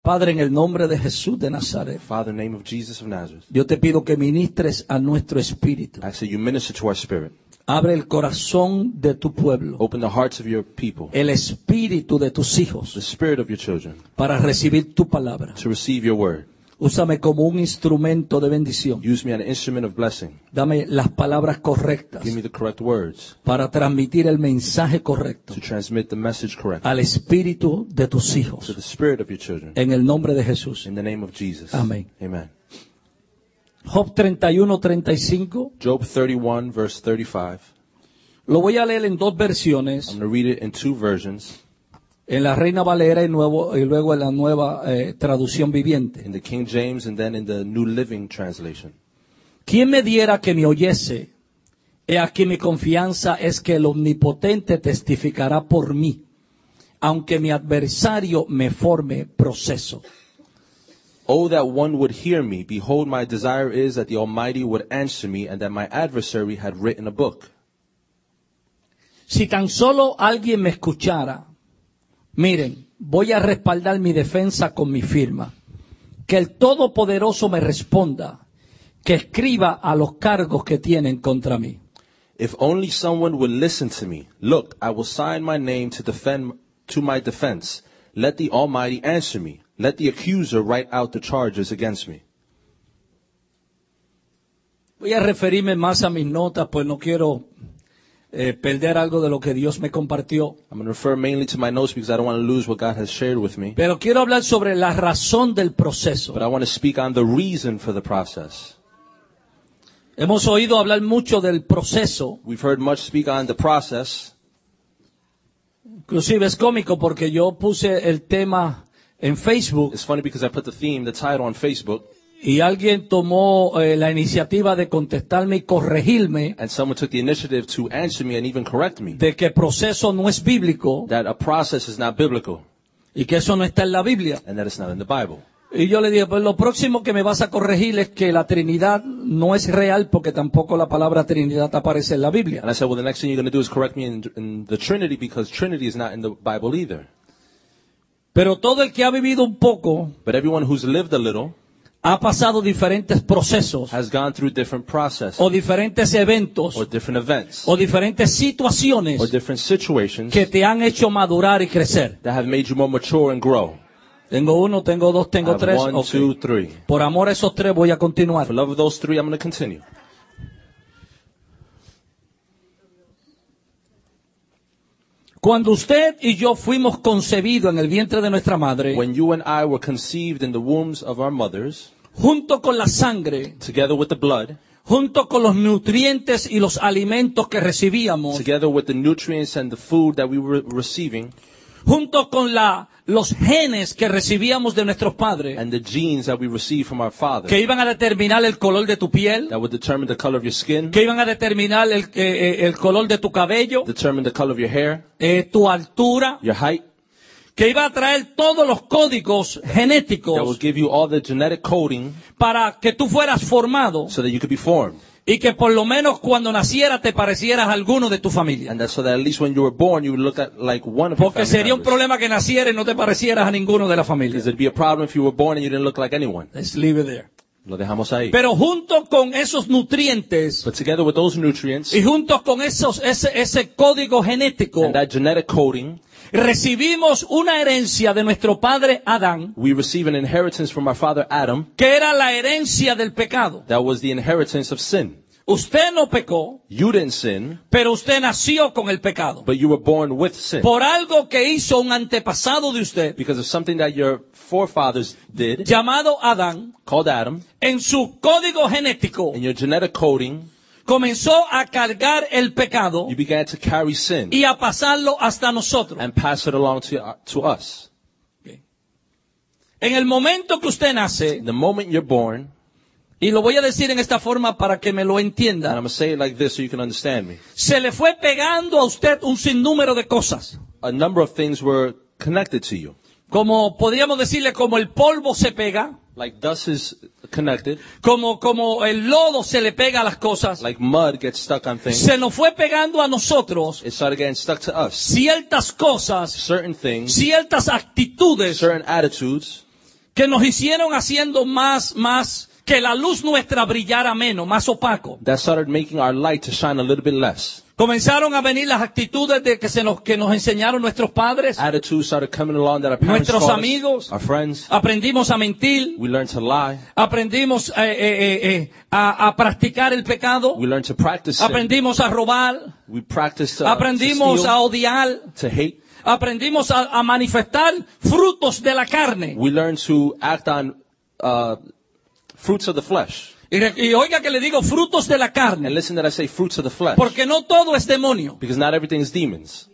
Padre, en el nombre de Jesús de Nazaret, Father, in the name of Jesus of Nazareth, yo te pido que ministres a nuestro espíritu. I say you minister to our spirit. Abre el corazón de tu pueblo, Open the hearts of your people, el espíritu de tus the hijos, spirit of your children, para recibir tu palabra. to receive your word. Úsame como un instrumento de bendición. Use me as an instrument of blessing. Dame las palabras correctas Give me the correct words para transmitir el mensaje correcto to transmit the message correctly al espíritu de tus to hijos. the spirit of your children. En el nombre de Jesús. In the name of Jesus. Amén. Amen. Job 31:35. Job 31, verse 35. Lo voy a leer en dos versiones. I'm going to read it in two versions, En la Reina Valera y luego en la nueva traducción viviente. in the King James and then in the New Living Translation. ¿Quién me diera que me oyese? He aquí mi confianza es que el Omnipotente testificará por mí, aunque mi adversario me forme proceso. Oh, that one would hear me. Behold, my desire is that the Almighty would answer me and that my adversary had written a book. Si tan solo alguien me escuchara, miren, voy a respaldar mi defensa con mi firma. Que el Todopoderoso me responda, que escriba a los cargos que tienen contra mí. If only someone would listen to me. Look, I will sign my name to my defense. Let the Almighty answer me. Let the accuser write out the charges against me. Voy a referirme más a mis notas, pues no quiero perder algo de lo que Dios me compartió. I'm going to refer mainly to my notes because I don't want to lose what God has shared with me. Pero quiero hablar sobre la razón del proceso. But I want to speak on the reason for the process. Hemos oído hablar mucho del proceso. We've heard much speak on the process. Inclusive es cómico porque yo puse el tema en Facebook It's funny because I put the title on Facebook, y alguien tomó la iniciativa de contestarme y corregirme and someone took the initiative to answer me and even correct me. de que proceso no es bíblico That a process is not biblical y que eso no está en la Biblia. and that it's not in the Bible. Y yo le dije, pues lo próximo que me vas a corregir es que la Trinidad no es real porque tampoco la palabra Trinidad aparece en la Biblia. And I said, well, the next thing you're going to do is correct me in the Trinity because Trinity is not in the Bible either. Pero todo el que ha vivido un poco But everyone who's lived a little ha pasado diferentes procesos has gone through different processes o diferentes eventos or different events o diferentes situaciones or different situations que te han hecho madurar y crecer. that have made you more mature and grow. Tengo uno, tengo dos, I tengo have tres. 1, Ok. 2, 3. Por amor a esos tres voy a continuar. For love of those three, I'm going to continue. Cuando usted y yo fuimos concebidos en el vientre de nuestra madre, When you and I were conceived in the wombs of our mothers, junto con la sangre, together with the blood, junto con los nutrientes y los alimentos que recibíamos, together with the nutrients and the food that we were receiving, junto con los genes que recibíamos de nuestros padres, and the genes that we received from our father, que iban a determinar el color de tu piel, that would determine the color of your skin, que iban a determinar el color de tu cabello, determine the color of your hair, tu altura, your height, que iba a traer todos los códigos that would genéticos give you all the genetic coding para que tú fueras formado so that you could be formed. y que por lo menos cuando nacieras te parecieras a alguno de tu familia. And that so that at least when you were born, you would look at like one of your Porque family sería un members. problema que nacieras y no te parecieras a ninguno de la familia. Because it'd be a problem if you were born and you didn't look like anyone. Let's leave it there. Lo dejamos ahí. Pero junto con esos nutrientes But together with those nutrients y junto con ese código genético, and that genetic coding, recibimos una herencia de nuestro padre Adán, we receive an inheritance from our father Adam. que era la herencia del pecado. That was the inheritance of sin. Usted no pecó, You didn't sin, pero usted nació con el pecado. but you were born with sin. Por algo que hizo un antepasado de usted, Because of something that your forefathers did, llamado Adán, called Adam, en su código genético, in your genetic coding, comenzó a cargar el pecado you began to carry sin y a pasarlo hasta nosotros. and pass it along to us. En el momento que usted nace, The moment you're born, y lo voy a decir en esta forma para que me lo and I'm entienda, going to say it like this so you can understand me. se le fue pegando a usted un sinnúmero de cosas. A number of things were connected to you. Como podríamos decirle, como el polvo se pega, Like dust is connected, como el lodo se le pega a las cosas, like mud gets stuck on things. se nos fue pegando a nosotros It started getting stuck to us. ciertas cosas, Certain things, ciertas actitudes certain attitudes que nos hicieron haciendo más, que la luz nuestra brillara menos, más opaco. that started making our light to shine a little bit less. Comenzaron a venir las actitudes de que nos enseñaron nuestros padres, Attitudes started coming along that our parents nuestros taught amigos. us, our friends. Aprendimos a mentir, We learned to lie. aprendimos a practicar el pecado, We learned to practice sin. aprendimos a robar, We practiced to aprendimos a steal, odiar, to hate. aprendimos a manifestar frutos de la carne. We learned to act on fruits of the flesh. Y oiga que le digo frutos de la And carne, listen that I say fruits of the flesh. porque no todo es demonio. Because not everything is demons.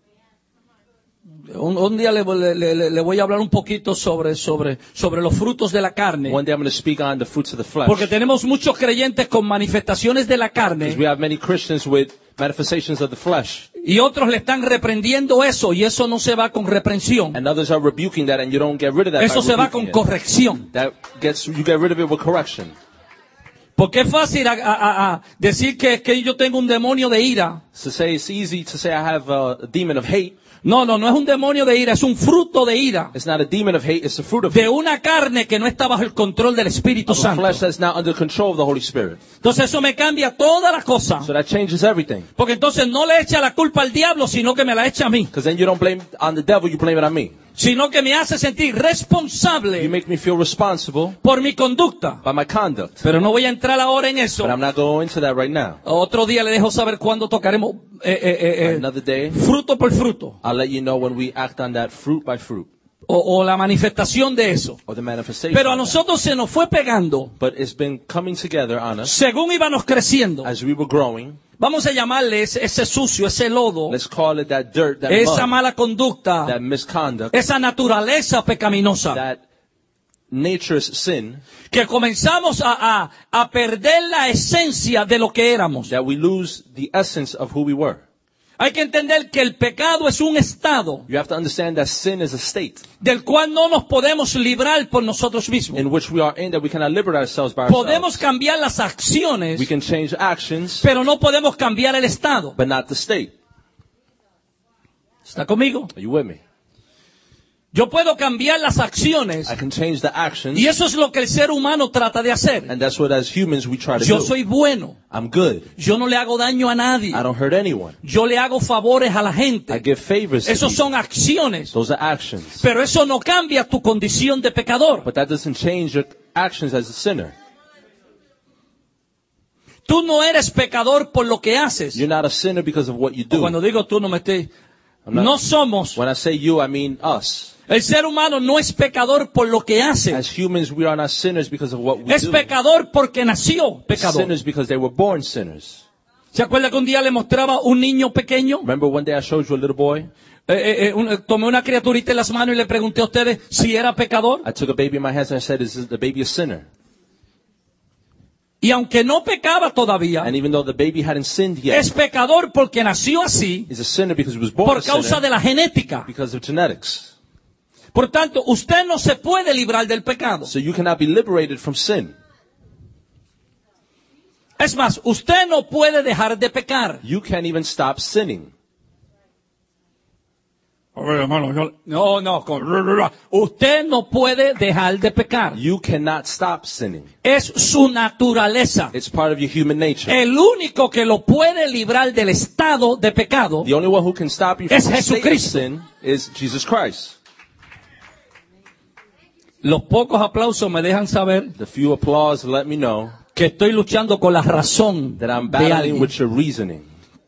Un día le voy a hablar un poquito sobre los frutos de la carne, One day I'm going to speak on the fruits of the flesh. porque tenemos muchos creyentes con manifestaciones de la Because carne we have many Christians with manifestations of the flesh. y otros le están reprendiendo eso y eso no se va con reprensión, And others are rebuking that and you don't get rid of that eso by se va con rebuking it. corrección. You get rid of it with correction. Porque es fácil a decir que yo tengo un demonio de ira. So say it's easy to say I have a demon of hate. No es un demonio de ira, es un fruto de ira. It's not a demon of hate, it's a fruit of De hate. una carne que no está bajo el control del Espíritu Of a Santo. flesh that's not under control of the Holy Spirit. Entonces eso me cambia todas las cosas. So that changes everything. Porque entonces no le echa la culpa al diablo, sino que me la echa a mí. Because then you don't blame on the devil, you blame it on me. Sino que me hace sentir You responsable make me feel responsible por mi conducta. by my conduct. Pero no voy a entrar ahora en eso. But I'm not going into that right now. Otro día le dejo saber cuándo tocaremos Another day, fruto por fruto. I'll let you know when we act on that fruit by fruit. O la manifestación de eso. Or the manifestation. Pero a of that. nosotros se nos fue pegando, But it's been coming together on us según íbamos creciendo. as we were growing. Vamos a llamarle ese sucio, ese lodo, Let's call it that dirt, that esa mud, mala conducta, that misconduct, esa naturaleza pecaminosa, that nature's sin, que comenzamos a perder la esencia de lo que éramos. that we lose the essence of who we were. Hay que entender que el pecado es un estado You have to understand that sin is a state del cual no nos podemos librar por nosotros mismos. in which we are in, that we cannot liberate ourselves by Podemos ourselves. cambiar las acciones, We can change actions, pero no podemos cambiar el estado. but not the state. ¿Está conmigo? Are you with me? Yo puedo cambiar las acciones I can change the actions, y eso es lo que el ser humano trata de hacer. and that's what as humans we try to Yo do. soy bueno. I'm good. Yo no le hago daño a nadie. I don't hurt anyone. Yo le hago favores a la I gente. give favors to Esos people. son acciones. Those are actions. Pero eso no cambia tu condición de pecador. But that doesn't change your actions as a sinner. Tú no eres pecador por lo que haces. You're not a sinner because of what you do. Cuando digo tú no me estoy... I'm not- No somos. When I say you, I mean us. El ser humano no es pecador por lo que hace. As humans, we are not sinners because of what we Es do. pecador porque nació pecador. Sinners because they were born sinners. ¿Se acuerda que un día le mostraba un niño pequeño? Remember one day I showed you a little boy? Tomé una criaturita en las manos y le pregunté a ustedes si era pecador. I took a baby in my hands and I said, is the baby a sinner? Y aunque no pecaba todavía, And even though the baby hadn't sinned yet, es pecador porque nació así he's a sinner because he was born por a causa sinner de la genética. because of genetics. Por tanto, usted no se puede librar del pecado. So you cannot be liberated from sin. Es más, usted no puede dejar de pecar. You can't even stop sinning. Usted no puede dejar de pecar. You cannot stop sinning. Es su naturaleza. It's part of your human nature. El único que lo puede librar del estado de pecado The only one who can stop you from es the state of Jesucristo. sin is Jesus Christ. Los pocos aplausos me dejan saber The few applause let me know que estoy luchando con la razón that I'm de battling alguien. with your reasoning.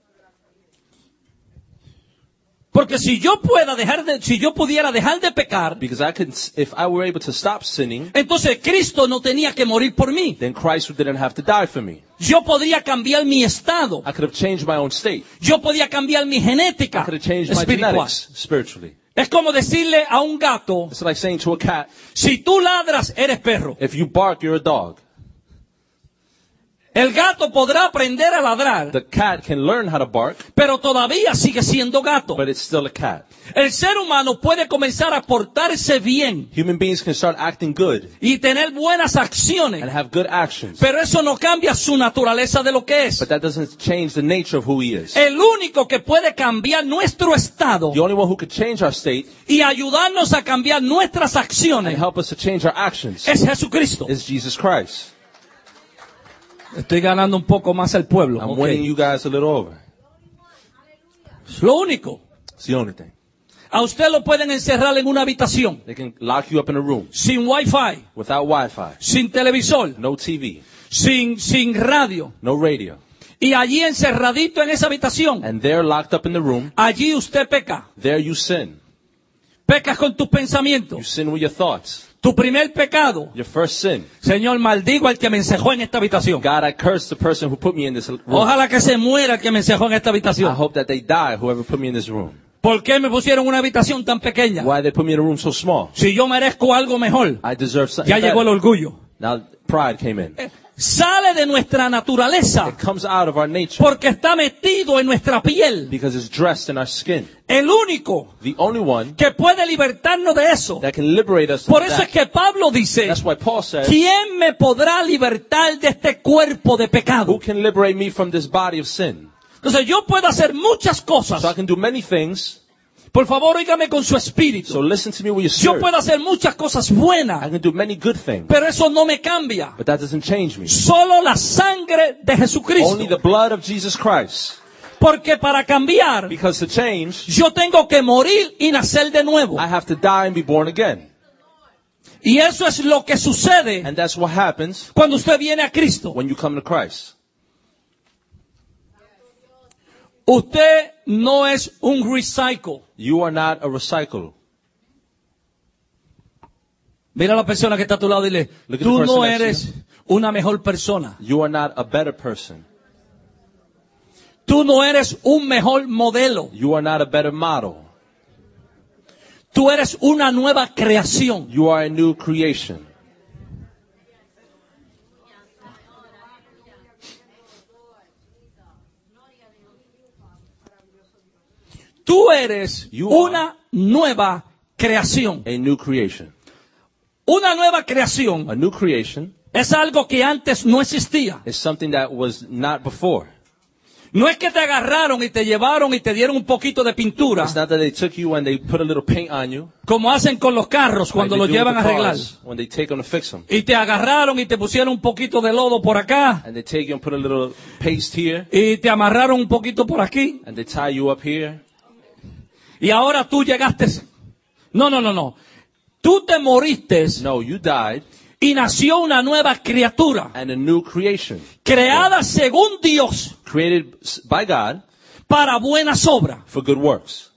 Porque si yo pudiera dejar de pecar, Because if I were able to stop sinning, entonces Cristo no tenía que morir por mí. then Christ didn't have to die for me. Yo podría cambiar mi estado. I could have changed my own state. Yo podía cambiar mi I genética could have changed my espiritual. genetics spiritually. Es como decirle a un gato, It's like saying to a cat, si tú ladras, eres perro. if you bark, you're a dog. El gato podrá aprender a ladrar, The cat can learn how to bark, pero todavía sigue siendo gato. but it's still a cat. El ser humano puede comenzar a portarse bien Human beings can start acting good y tener buenas acciones, and have good actions, pero eso no cambia su naturaleza de lo que es. but that doesn't change the nature of who he is. El único que puede cambiar nuestro estado The only one who could change our state y ayudarnos a cambiar nuestras and acciones help us to change our actions es Jesucristo. is Jesus Christ. Estoy ganando un poco más el pueblo. I'm ok. winning you guys a little over. Es lo único. It's the only thing. A usted lo pueden encerrar en una habitación They can lock you up in a room sin wifi, without Wi-Fi, sin televisor, no TV, sin radio. no radio. Y allí encerradito en esa habitación, And they're locked up in the room. allí usted peca. There you sin. Pecas con tus You pensamientos. sin with your thoughts. Tu primer pecado. Your first sin. Señor, maldigo al que me encejó en esta habitación. God, I curse the person who put me in this room. Ojalá que se muera el que me encejó en esta I habitación. hope that they die, whoever put me in this room. ¿Por qué me pusieron una habitación tan pequeña? Why they put me in a room so small? Si yo merezco algo mejor. I deserve something Ya llegó el better. orgullo. Now pride came in. Sale de nuestra naturaleza It comes out of our nature porque está metido en nuestra piel. because it's dressed in our skin. El único The only one que puede libertarnos de eso. that can liberate us Por from eso es that. que Pablo dice, That's why Paul said, ¿quién me podrá libertar de este cuerpo de who pecado? can liberate me from this body of sin? Entonces yo puedo hacer muchas cosas. So I can do many things. Por favor, óigame con su So espíritu. listen to me with your Yo spirit. puedo hacer muchas cosas I buenas, can do many good things, pero eso no me cambia. but that doesn't change me. Solo la sangre de Only Jesucristo. the blood of Jesus Christ. Porque para cambiar, Because to change, yo tengo que morir y nacer de nuevo. I have to die and be born again. Y eso es lo que sucede And that's what happens cuando usted viene a Cristo. when you come to Christ. Usted no es un recycle. You are not a recycle. Mira a la persona que está a tu lado y dile, Look at the tú person no next to eres una mejor persona. You are not a better person. Tú no eres un mejor modelo. You are not a better model. Tú eres una nueva creación. You are a new creation. Tú eres You una nueva creación. A new creation. Una nueva creación A new creation es algo que antes no existía. is something that was not before. No es que te agarraron y te llevaron y te dieron un poquito de pintura, It's not that they took you and they put a little paint on you. como hacen con los carros cuando los like they do llevan a with the arreglar. cars when they take them to fix them. Y te agarraron y te pusieron un poquito de lodo por acá And they take you and put a little paste here. y te amarraron un poquito por aquí And they tie you up here. y ahora tú llegaste. No. Tú te moriste No, you died y nació una nueva criatura and a new creation. creada según Dios Created by God para buenas obras. for good works.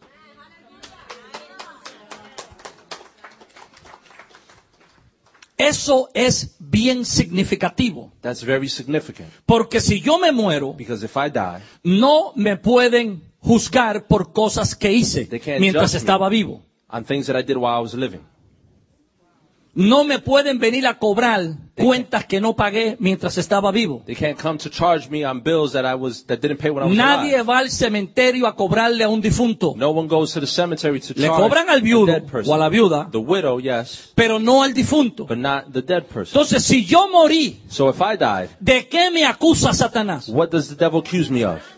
Eso es bien significativo. That's very significant. Porque si yo me muero, Because if I die, no me pueden juzgar por cosas que hice They can't mientras judge me. estaba vivo. on things that I did while I was living. No me pueden venir a cobrar cuentas que no pagué mientras estaba vivo. They can't come to charge me on bills that didn't pay when I was Nadie alive. va al cementerio a cobrarle a un difunto. No one goes to the cemetery to Le charge cobran al a viudo dead person. o a la viuda, The widow, yes, pero no al difunto. but not the dead person. Entonces, si yo morí, So if I died, ¿de qué me acusa Satanás? what does the devil accuse me of?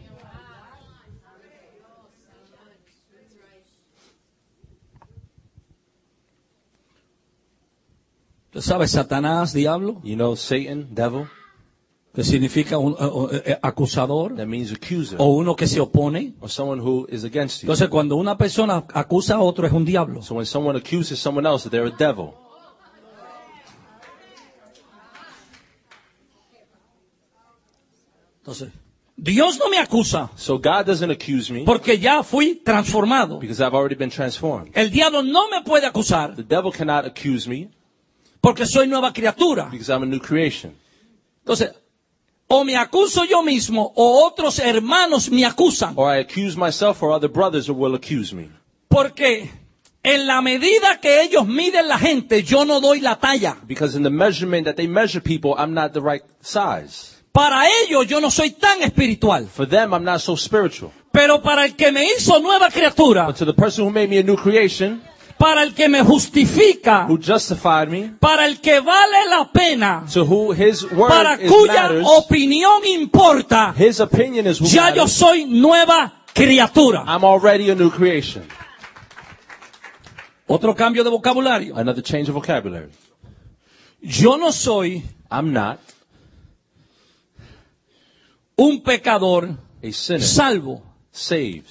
¿Tú sabes Satanás, diablo? You know, Satan, devil, Que significa un acusador that means accuser, o uno que se opone. or someone who is against you. Entonces, cuando una persona acusa a otro es un diablo. So when someone accuses someone else, they're a devil. Entonces, Dios no me acusa So God doesn't accuse me porque ya fui transformado. because I've already been transformed. El diablo no me puede acusar The devil cannot accuse me porque soy nueva criatura. because I'm a new creation. Entonces, o me acuso yo mismo o otros hermanos me acusan. Or I accuse myself or other brothers will accuse me. Porque en la medida que ellos miden la gente, yo no doy la talla. Because in the measurement that they measure people, I'm not the right size. Para ellos yo no soy tan espiritual. For them, I'm not so spiritual. Pero para el que me hizo nueva criatura, But to the person who made me a new creation, para el que me justifica, who justified me, para el que vale la pena, to who his word para is cuya matters, opinión importa, his opinion is who ya yo matters, soy nueva criatura. I'm already a new creation. Otro cambio de vocabulario. Another change of vocabulary. Yo no soy I'm not un pecador a sinner salvo. saved.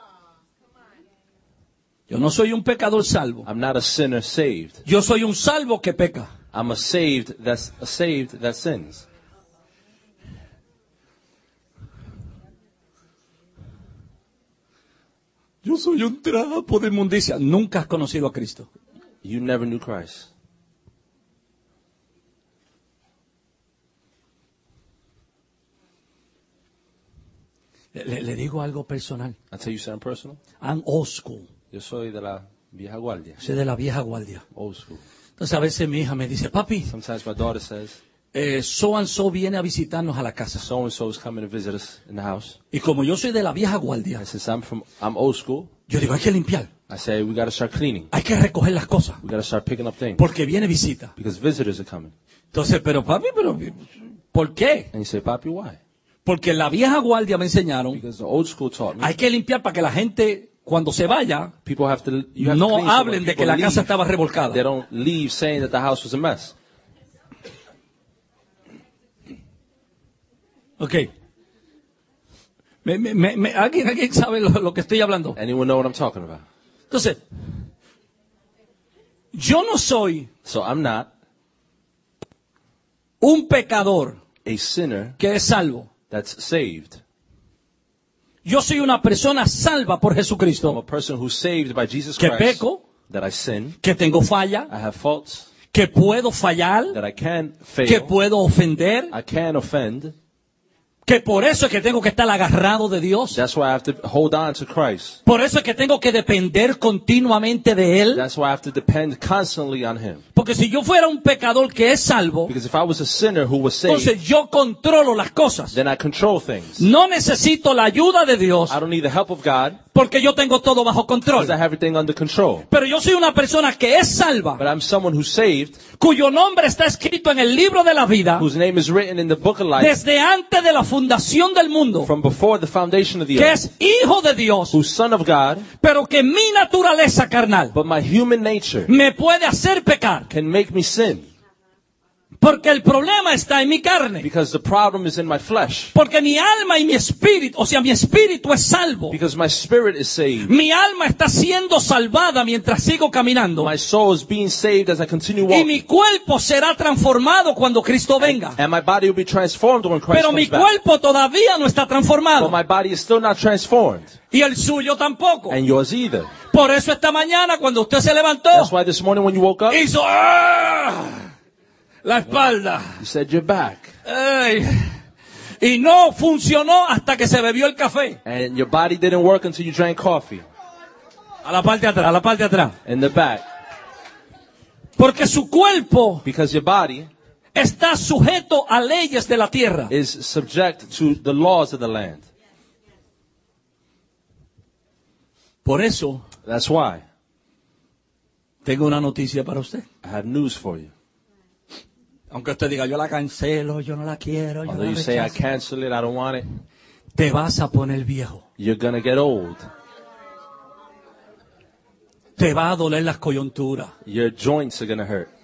Yo no soy un pecador salvo. I'm not a sinner saved. Yo soy un salvo que peca. I'm a saved that sins. Yo soy un trapo de inmundicia. Nunca has conocido a Cristo. You never knew Christ. Le digo algo personal. I'll tell you something personal. I'm old school. Yo soy de la vieja guardia. Soy de la vieja guardia. Old school. Entonces a veces mi hija me dice, papi, Sometimes my daughter says, so and so viene a visitarnos a la casa. so and so is coming to visit us in the house. Y como yo soy de la vieja guardia, And since I'm old school, yo digo, hay que limpiar. I say we got to start cleaning. Hay que recoger las cosas. We got to start picking up things Porque viene visita. because visitors are coming. Entonces, pero papi, ¿por qué? And you say, Papi, why? Porque la vieja guardia me enseñaron, Because the old school taught me hay que limpiar para que la gente, cuando se vaya, people have to you have to no clean so when hablen de que people la casa leave, estaba revolcada. they don't leave saying that the house was a mess. Ok. ¿Alguien sabe lo que estoy hablando? Anyone know what I'm talking about? Entonces, yo no soy So I'm not un pecador a sinner que es salvo. that's saved. Yo soy una persona salva por I'm a Jesucristo, person who's saved by Jesus que Christ. peco, That I sin, que tengo falla, I have faults, que puedo fallar, that I can que fail, puedo ofender, I can offend. que por eso es que tengo que estar agarrado de Dios. That's why I have to hold on to Christ. Por eso es que tengo que depender continuamente de Él. That's why I have to depend constantly on Him. Porque si yo fuera un pecador que es salvo, Because if I was a sinner who was saved, entonces yo controlo las cosas. then I control things. No necesito la ayuda de Dios I don't need the help of God porque yo tengo todo bajo control. because I have everything under control. Pero yo soy una persona que es salva, But I'm someone who's saved, cuyo nombre está escrito en el libro de la vida whose name is written in the book of life desde antes de la fundación del mundo, from before the foundation of the que earth, es hijo de Dios, who's son of God, pero que mi naturaleza carnal but my human nature me puede hacer pecar. can make me sin Porque el problema está en mi carne. because the problem is in my flesh. Porque mi alma y mi espíritu, o sea, mi espíritu es salvo. Because my spirit is saved. Mi alma está siendo salvada mientras sigo caminando. My soul is being saved as I continue Y walking. mi cuerpo será transformado cuando Cristo venga. And my body will be transformed when Christ Pero mi comes back. cuerpo todavía no está transformado. But my body is still not transformed. Y el suyo tampoco. And yours either. Por eso esta mañana cuando usted se levantó, That's why this morning when you woke up, hizo ¡ah! La espalda. you said you're back. ¡Ay! Y no funcionó hasta que se bebió el café. And your body didn't work until you drank coffee. A la parte de atrás, a la parte de atrás. In the back. Porque su cuerpo Because your body está sujeto a leyes de la tierra. is subject to the laws of the land. Por eso That's why tengo una noticia para usted. I have news for you. Aunque usted diga, yo la cancelo, yo no la quiero, yo Although la you say I rechazo. cancel it, I don't want it, Te vas a poner viejo. you're gonna get old. Te va a doler las coyunturas. Your joints are gonna hurt.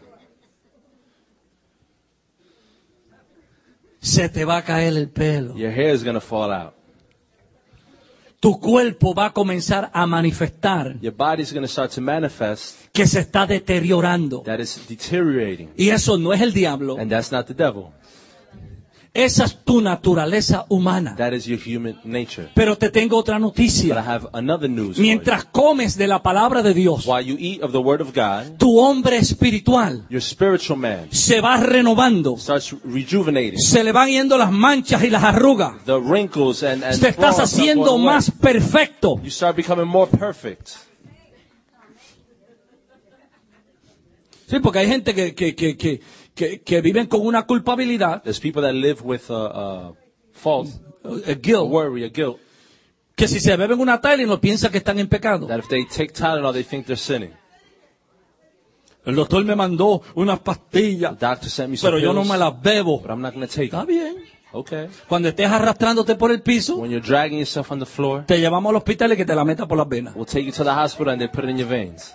Se te va a caer el pelo. Your hair is gonna fall out. Tu cuerpo va a comenzar a manifestar Your body's gonna start to manifest que se está deteriorando. that it's deteriorating. Y eso no es el diablo. And that's not the devil. Esa es tu naturaleza humana. That is your human nature. Pero te tengo otra But I noticia. have another news for you. Mientras comes de la palabra de Dios, While you eat of the word of God, tu hombre espiritual your spiritual man se va renovando. starts rejuvenating. Se le van yendo las manchas y las arrugas. The wrinkles and Te estás flaws start haciendo going away. más perfecto. You start becoming more perfect. Sí, porque hay gente que viven con una culpabilidad, There's people that live with a fault, a a guilt, worry, a guilt, que si se beben una Tylenol piensan que están en pecado. that if they take Tylenol, they think they're sinning. El doctor me mandó unas pastillas, The doctor sent me some pero yo no pills, me las bebo. but I'm not going to take Está it. bien. Okay. Cuando estés arrastrándote por el piso, When you're dragging yourself on the floor, te llevamos al hospital y que te la meta por las venas. we'll take you to the hospital and they put it in your veins.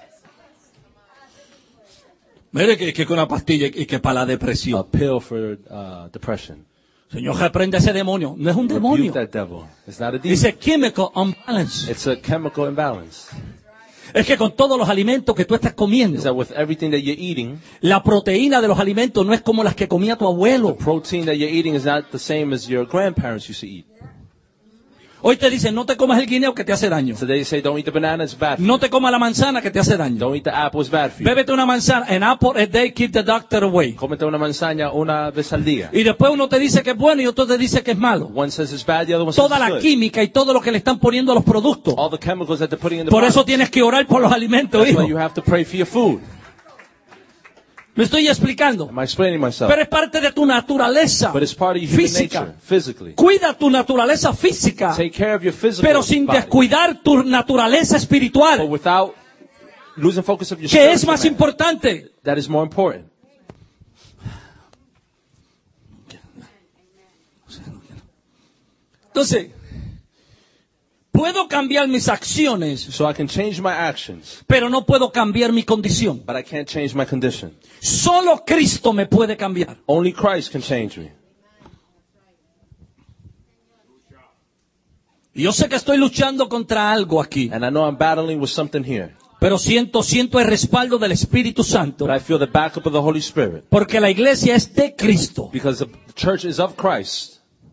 Mire que con una pastilla y que para la A depresión. pill for depression. Señor, reprende a ese demonio. No es un demonio. Rebuke that devil. It's not a demon. Dice chemical imbalance. It's a chemical imbalance. Es que con todos los alimentos que tú estás Is comiendo, that with everything that you're eating, la proteína de los alimentos no es como las que comía tu abuelo. protein that you're eating is not the same as your grandparents used to eat. Hoy te dicen, no te comas el guineo que te hace daño. So they say, don't eat the banana, it's bad for you. No te comas la manzana que te hace daño. Don't eat the apple, it's bad for you. Bébete una manzana. An apple a day keep the doctor away. Cómete una manzana una vez al día. Y después uno te dice que es bueno y otro te dice que es malo. One says it's bad, the other one says Toda it's la good. química y todo lo que le están poniendo a los productos. All the chemicals that they're putting in the Por eso products. tienes que orar por los alimentos, That's hijo. why you have to pray for your food. Me estoy explicando. Am I explaining myself? Pero es parte de tu naturaleza But it's part of your human física. nature, physically. Cuida tu naturaleza física, Take care of your physical pero sin body, descuidar tu naturaleza but espiritual, without losing focus of your que es spiritual más man. importante. That is more important. Entonces, puedo cambiar mis acciones, So I can change my actions, pero no puedo cambiar mi condición. but I can't change my condition. Solo Cristo me puede cambiar. Only Christ can change me. Y yo sé que estoy luchando contra algo aquí, And I know I'm battling with something here. pero siento el respaldo del Espíritu Santo, But I feel the backup of the Holy Spirit. porque la iglesia es de Cristo. Because the church is of Christ.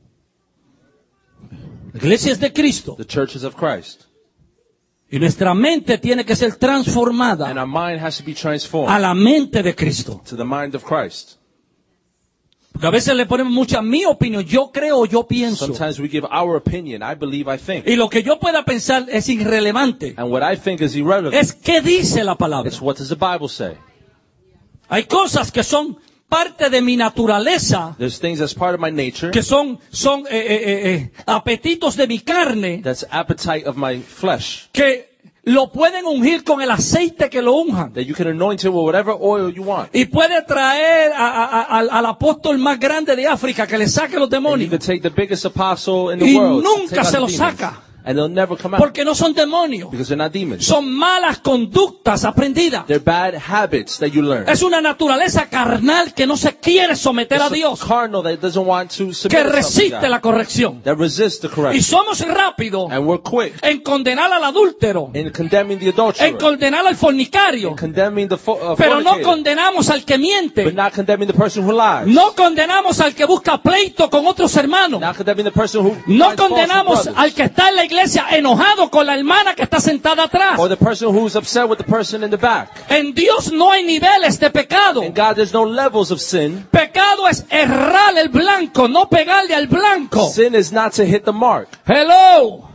La iglesia es de Cristo. The church is of Christ. Y nuestra mente tiene que ser And transformada our mind has to be a transformed la mente de Cristo. to the mind of Christ. Porque a veces le ponemos mucha mi opinión, yo creo, yo pienso. Sometimes we give our opinion. I believe, I think. Y lo que yo pueda pensar es irrelevante. And what I think is irrelevant. Es qué dice la palabra. It's what does the Bible say? Hay cosas que son parte de mi naturaleza, There's things that's part of my nature. que son apetitos de mi carne, That's appetite of my flesh. que lo pueden ungir con el aceite que lo unjan. That you can anoint it with whatever oil you want. Y puede traer al apóstol más grande de África que le saque los And you demonios. could take the biggest apostle in the Y world. nunca take out se the lo demons, saca. And they'll never come out. Porque no son demonios. Because they're not demons. Son malas conductas aprendidas. They're bad habits that you learn. Es una naturaleza carnal que no se quiere someter a It's a Dios, carnal that doesn't want to submit que itself to resiste God. la corrección. That resists the Y correction. somos rápidos And we're quick en condenar al adúltero, in condemning the en adulterer. condenar al fornicario, In condemning the pero no fornicator. condenamos al que But miente. not condemning the person who lies. No condenamos al que busca pleito con otros hermanos. Not condemning the person who No finds fault with condenamos brothers. al que está en la iglesia enojado con la hermana que está sentada atrás. Or the person who's upset with the person in the back. En Dios no hay niveles de pecado. In God, there's no levels of sin. Pecado es errar el blanco, no pegarle al blanco. Sin is not to hit the mark. Hello.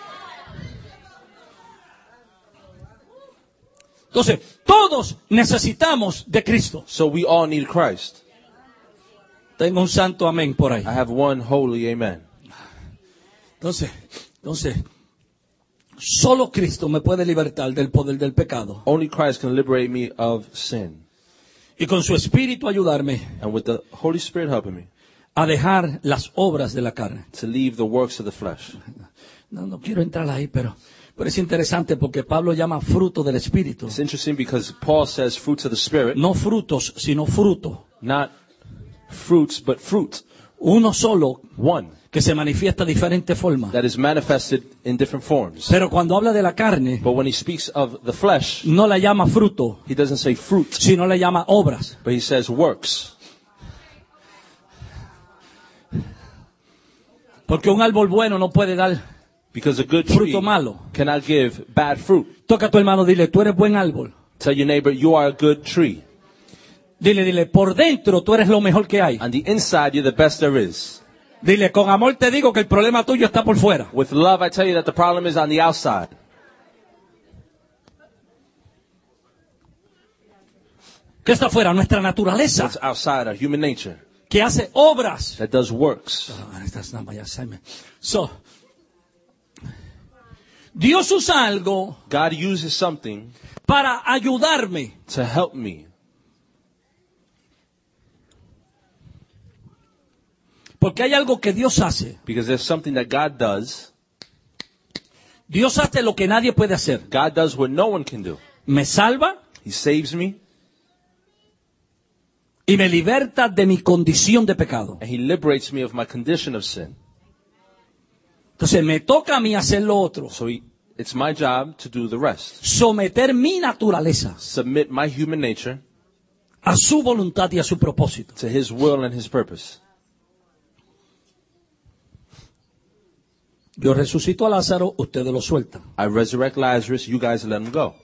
Entonces, todos necesitamos de Cristo. So we all need Christ. Tengo un santo amén por ahí. I have one holy amen. Entonces, solo Cristo me puede libertar del poder del pecado. Only Christ can liberate me of sin. Y con su espíritu ayudarme And with the Holy Spirit helping me a dejar las obras de la carne. to leave the works of the flesh. No quiero entrar ahí, pero es interesante porque Pablo llama fruto del espíritu. It's interesting because Paul says fruits of the Spirit, No frutos, sino fruto. not fruits, but fruit. Uno solo One que se manifiesta de diferentes formas. that is manifested in different forms. Pero cuando habla de la carne, But when he speaks of the flesh, no la llama fruto, he doesn't say fruit, sino la llama obras. but he says works. Porque un árbol bueno no puede dar Because a good tree fruto malo. cannot give bad fruit. Toca a tu hermano, dile, tú eres buen árbol. Tell your neighbor, you are a good tree. Dile, por dentro tú eres lo mejor que hay. On the inside, you're the best there is. Dile, con amor te digo que el problema tuyo está por fuera. With love, I tell you that the problem is on the outside. ¿Qué está afuera? Nuestra naturaleza, What's outside our human nature que hace obras. that does works. That's not my assignment. So, Dios usa algo God uses something para ayudarme. to help me. Porque hay algo que Dios hace. Because there's something that God does. Dios hace lo que nadie puede hacer. God does what no one can do. Me salva He saves me y me liberta de mi condición de pecado. and He liberates me of my condition of sin. Entonces me toca a mí hacer lo otro. So it's my job to do the rest. Someter mi naturaleza Submit my human nature a su voluntad y a su propósito. to His will and His purpose. Yo resucito a Lázaro, ustedes lo sueltan. I resurrect Lazarus, you guys let him go.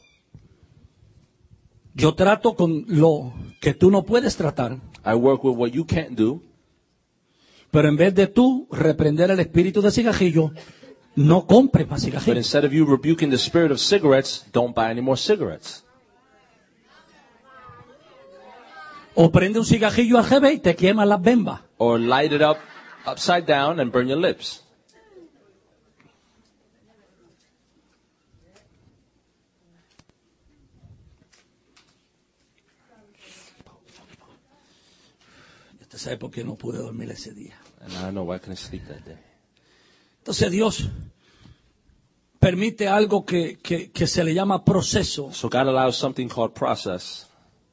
Yo trato con lo que tú no puedes tratar, I work with what you can't do, pero en vez de tú reprender el espíritu de cigajillo, no compres más but cigajillo. instead of you rebuking the spirit of cigarettes, don't buy any more cigarettes. O prende un cigajillo al revés y te quema las bembas. Or light it up upside down and burn your lips. Usted sabe por qué no pude dormir ese día. And I don't know why I couldn't sleep that day. Entonces Dios permite algo que se le llama proceso. So God allows something called process.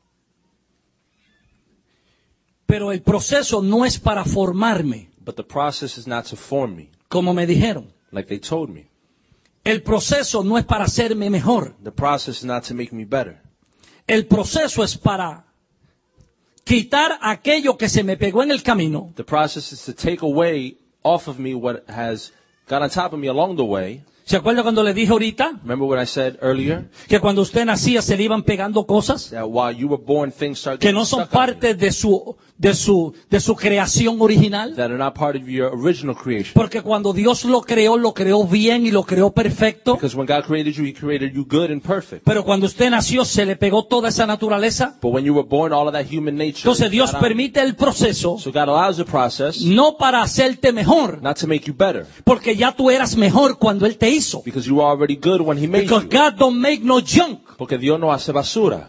Pero el proceso no es para formarme, But the process is not to form me, como me dijeron. like they told me. El proceso no es para hacerme mejor. The process is not to make me better. El proceso es para quitar aquello que se me pegó en el camino The process is to take away off of me what has got on top of me along the way. ¿Se acuerda cuando le dije ahorita Remember what I said earlier? que cuando usted nacía se le iban pegando cosas That while you were born, things start que getting no son stuck on you, parte de su creación original? that are not part of your original creation. Porque cuando Dios lo creó bien y lo creó perfecto. Because when God created you, He created you good and perfect. Pero cuando usted nació se le pegó toda esa naturaleza. But when you were born, all of that human nature Entonces Dios got on. permite el proceso So God allows the process no para hacerte mejor, not to make you better, porque ya tú eras mejor cuando Él te hizo. because you were already good when He made Because you. God don't make no junk. Porque Dios no hace basura.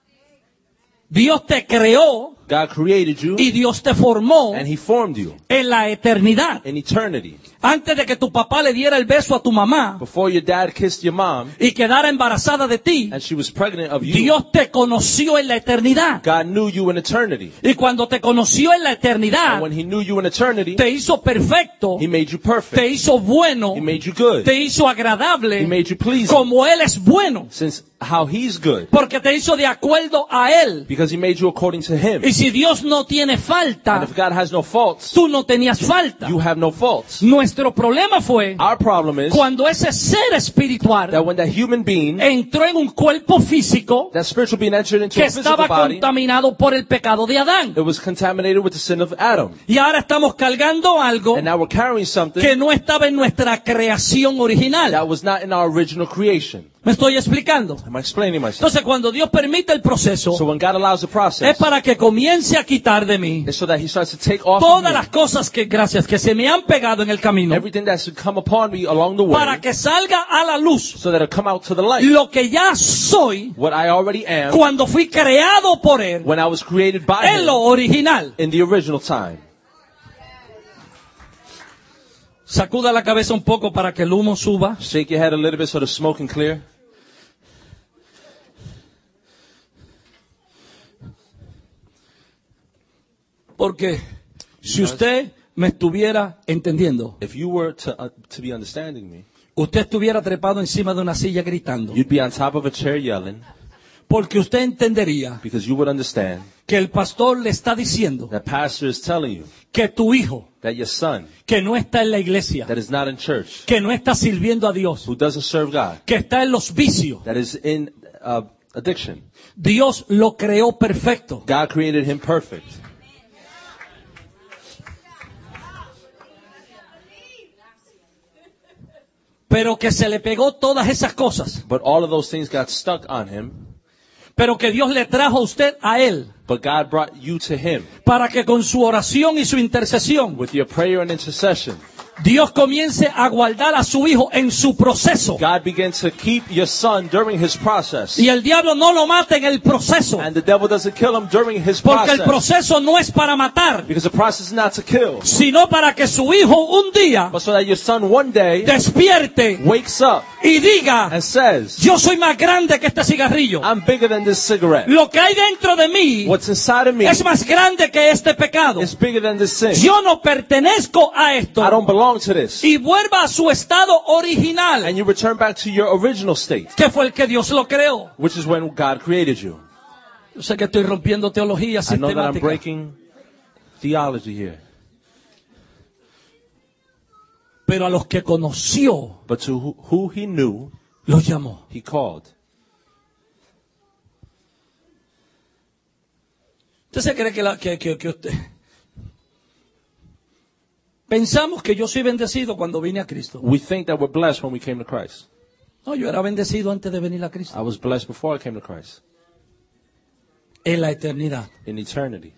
Dios te creó God created you y Dios te formó and He formed you en la eternidad. in eternity. Antes de que tu papá le diera el beso a tu mamá Before your dad kissed your mom y quedara embarazada de ti, and she was pregnant of you, Dios te conoció en la eternidad. God knew you in eternity. Y cuando te conoció en la eternidad, And when He knew you in eternity, te hizo perfecto, He made you te perfect. hizo bueno, He made you good. te hizo agradable, He made you pleasing. como Él es bueno, Since how He's good. porque te hizo de acuerdo a Él. Because He made you according to Him. Y si Dios no tiene And falta, if God has no faults, tú no tenías falta. you have no faults. Nuestro problema fue Our problem is cuando ese ser espiritual that when that human being, entró en un cuerpo físico that spiritual being entered into que a physical estaba body, contaminado por el pecado de Adán. it was contaminated with the sin of Adam. Y ahora estamos cargando algo And now we're carrying something que no estaba en nuestra creación original. that was not in our original creation. ¿Me estoy explicando? Am I explaining myself? Entonces cuando Dios permite el proceso, So when God allows the es process, para que comience a quitar de mí it's so that He starts to take off of todas me las cosas que se me han pegado en el camino, everything that's come upon me along the para way, que salga a la luz so that it'll come out to the light. lo que ya soy What I already am cuando fui creado por Él when I was created by en lo Him original. in the original time. Sacuda la cabeza un poco para que el humo suba. Shake your head a little bit so the smoke can clear. Porque si usted me estuviera entendiendo, If you were to be understanding me, usted estuviera trepado encima de una silla gritando. you'd be on top of a chair yelling, Porque usted entendería because you would understand que el pastor le está diciendo that pastor is telling you que tu hijo, that your son que no está en la iglesia, that is not in church, que no está sirviendo a Dios, who doesn't serve God, que está en los vicios, that is in addiction, Dios lo creó perfecto. God created him perfect. Pero que se le pegó todas esas cosas But all of those things got stuck on him pero que Dios le trajo a usted a Él, But God brought you to him para que con su oración y su intercesión, with your prayer and intercession. Dios comience a guardar a su hijo en su proceso. God begins to keep your son during his process. Y el diablo no lo mata en el proceso, And the devil doesn't kill him during his porque el process. proceso no es para matar, Because the process is not to kill. sino para que su hijo un día But so that your son one day despierte wakes up y diga, and says, yo soy más grande que este cigarrillo. I'm bigger than this cigarette. Lo que hay dentro de mí What's inside of me es más grande que este pecado. is bigger than this sin. Yo no pertenezco a esto. I don't belong to this. Y vuelva a su estado original, And you return back to your original state, que fue el que Dios lo creó. which is when God created you. Yo sé que estoy rompiendo teología I know that I'm sistemática, breaking theology here. pero a los que conoció, But to who he knew, los llamó. he called. ¿Usted se cree que usted... Pensamos que yo soy bendecido cuando vine a Cristo. We think that we're blessed when we came to Christ. No, yo era bendecido antes de venir a Cristo. I was blessed before I came to Christ. En la eternidad. In eternity,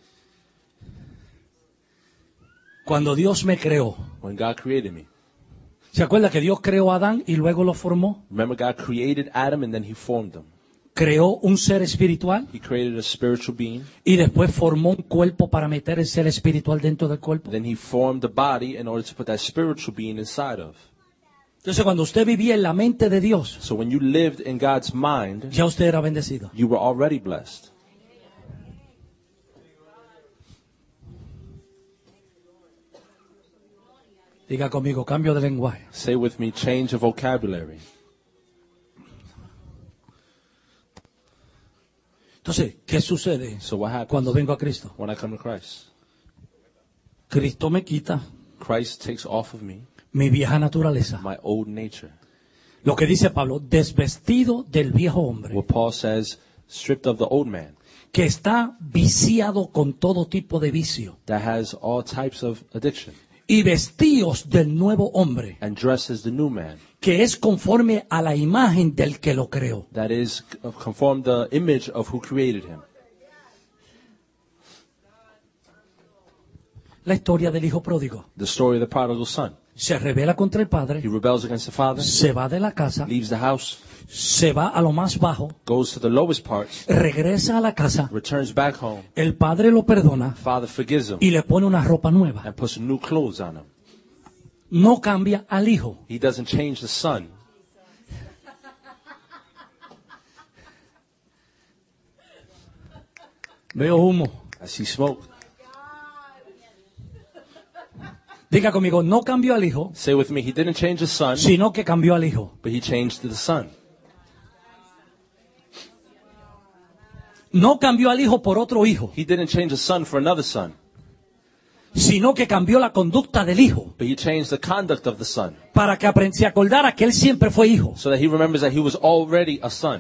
Cuando Dios me creó. when God created me. ¿Se acuerda que Dios creó a Adán y luego lo formó? Remember, God created Adam and then he formed him. Creó un ser espiritual He created a spiritual being. y después formó un cuerpo para meter el ser espiritual dentro del cuerpo. Then he formed the body in order to put that spiritual being inside of. Entonces cuando usted vivía en la mente de Dios, So when you lived in God's mind, ya usted era bendecido. you were already blessed. Diga conmigo, cambio de lenguaje. Say with me, change of vocabulary. Entonces, ¿qué sucede So what happens cuando vengo a Cristo? when I come to Christ? Cristo me quita Christ takes off of me mi vieja naturaleza. my old nature. Lo que dice Pablo, desvestido del viejo hombre, What Paul says, stripped of the old man que está viciado con todo tipo de vicio, that has all types of addiction, y vestidos del nuevo hombre, and dressed as the new man que es conforme a la imagen del que lo creó. that is conformed the image of who created him. La historia del hijo pródigo. The story of the prodigal son. Se rebela contra el padre, He rebels against the father, se va de la casa, leaves the house, se va a lo más bajo, goes to the lowest parts, regresa a la casa, returns back home. el padre lo perdona Father forgives him y le pone una ropa nueva. and puts new clothes on him. No cambia al hijo. He doesn't change the son. Veo humo. I see smoke. Diga conmigo, no cambió al hijo, Say with me, he didn't change the son, sino que cambió al hijo. but he changed the son. No cambió al hijo por otro hijo, He didn't change the son for another son, sino que cambió la conducta del hijo but he changed the conduct of the son para que se acordara que él siempre fue hijo. so that he remembers that he was already a son.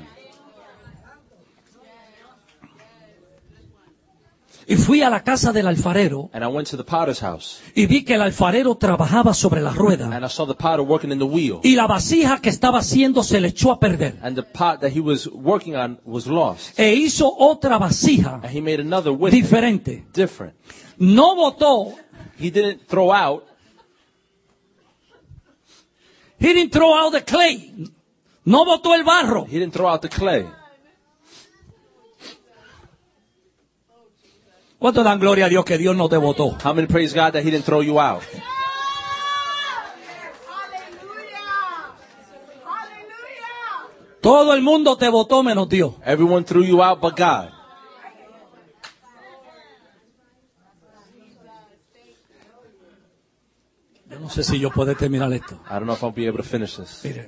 Y fui a la casa del alfarero And I went to the potter's house y vi que el alfarero trabajaba sobre la rueda and I saw the potter working in the wheel, y la vasija que estaba haciendo se le echó a perder. and the pot that he was working on was lost. E hizo otra vasija And he made another with it, diferente. different. No botó, He didn't throw out, he didn't throw out the clay. No botó el barro. he didn't throw out the clay. ¿Cuánto dan gloria a Dios que Dios no te botó? How many praise God that he didn't throw you out? Todo el mundo te botó menos Dios. Everyone threw you out but God. Yo no sé si yo puedo terminar esto. I don't know if I'll be able to finish this. Mire.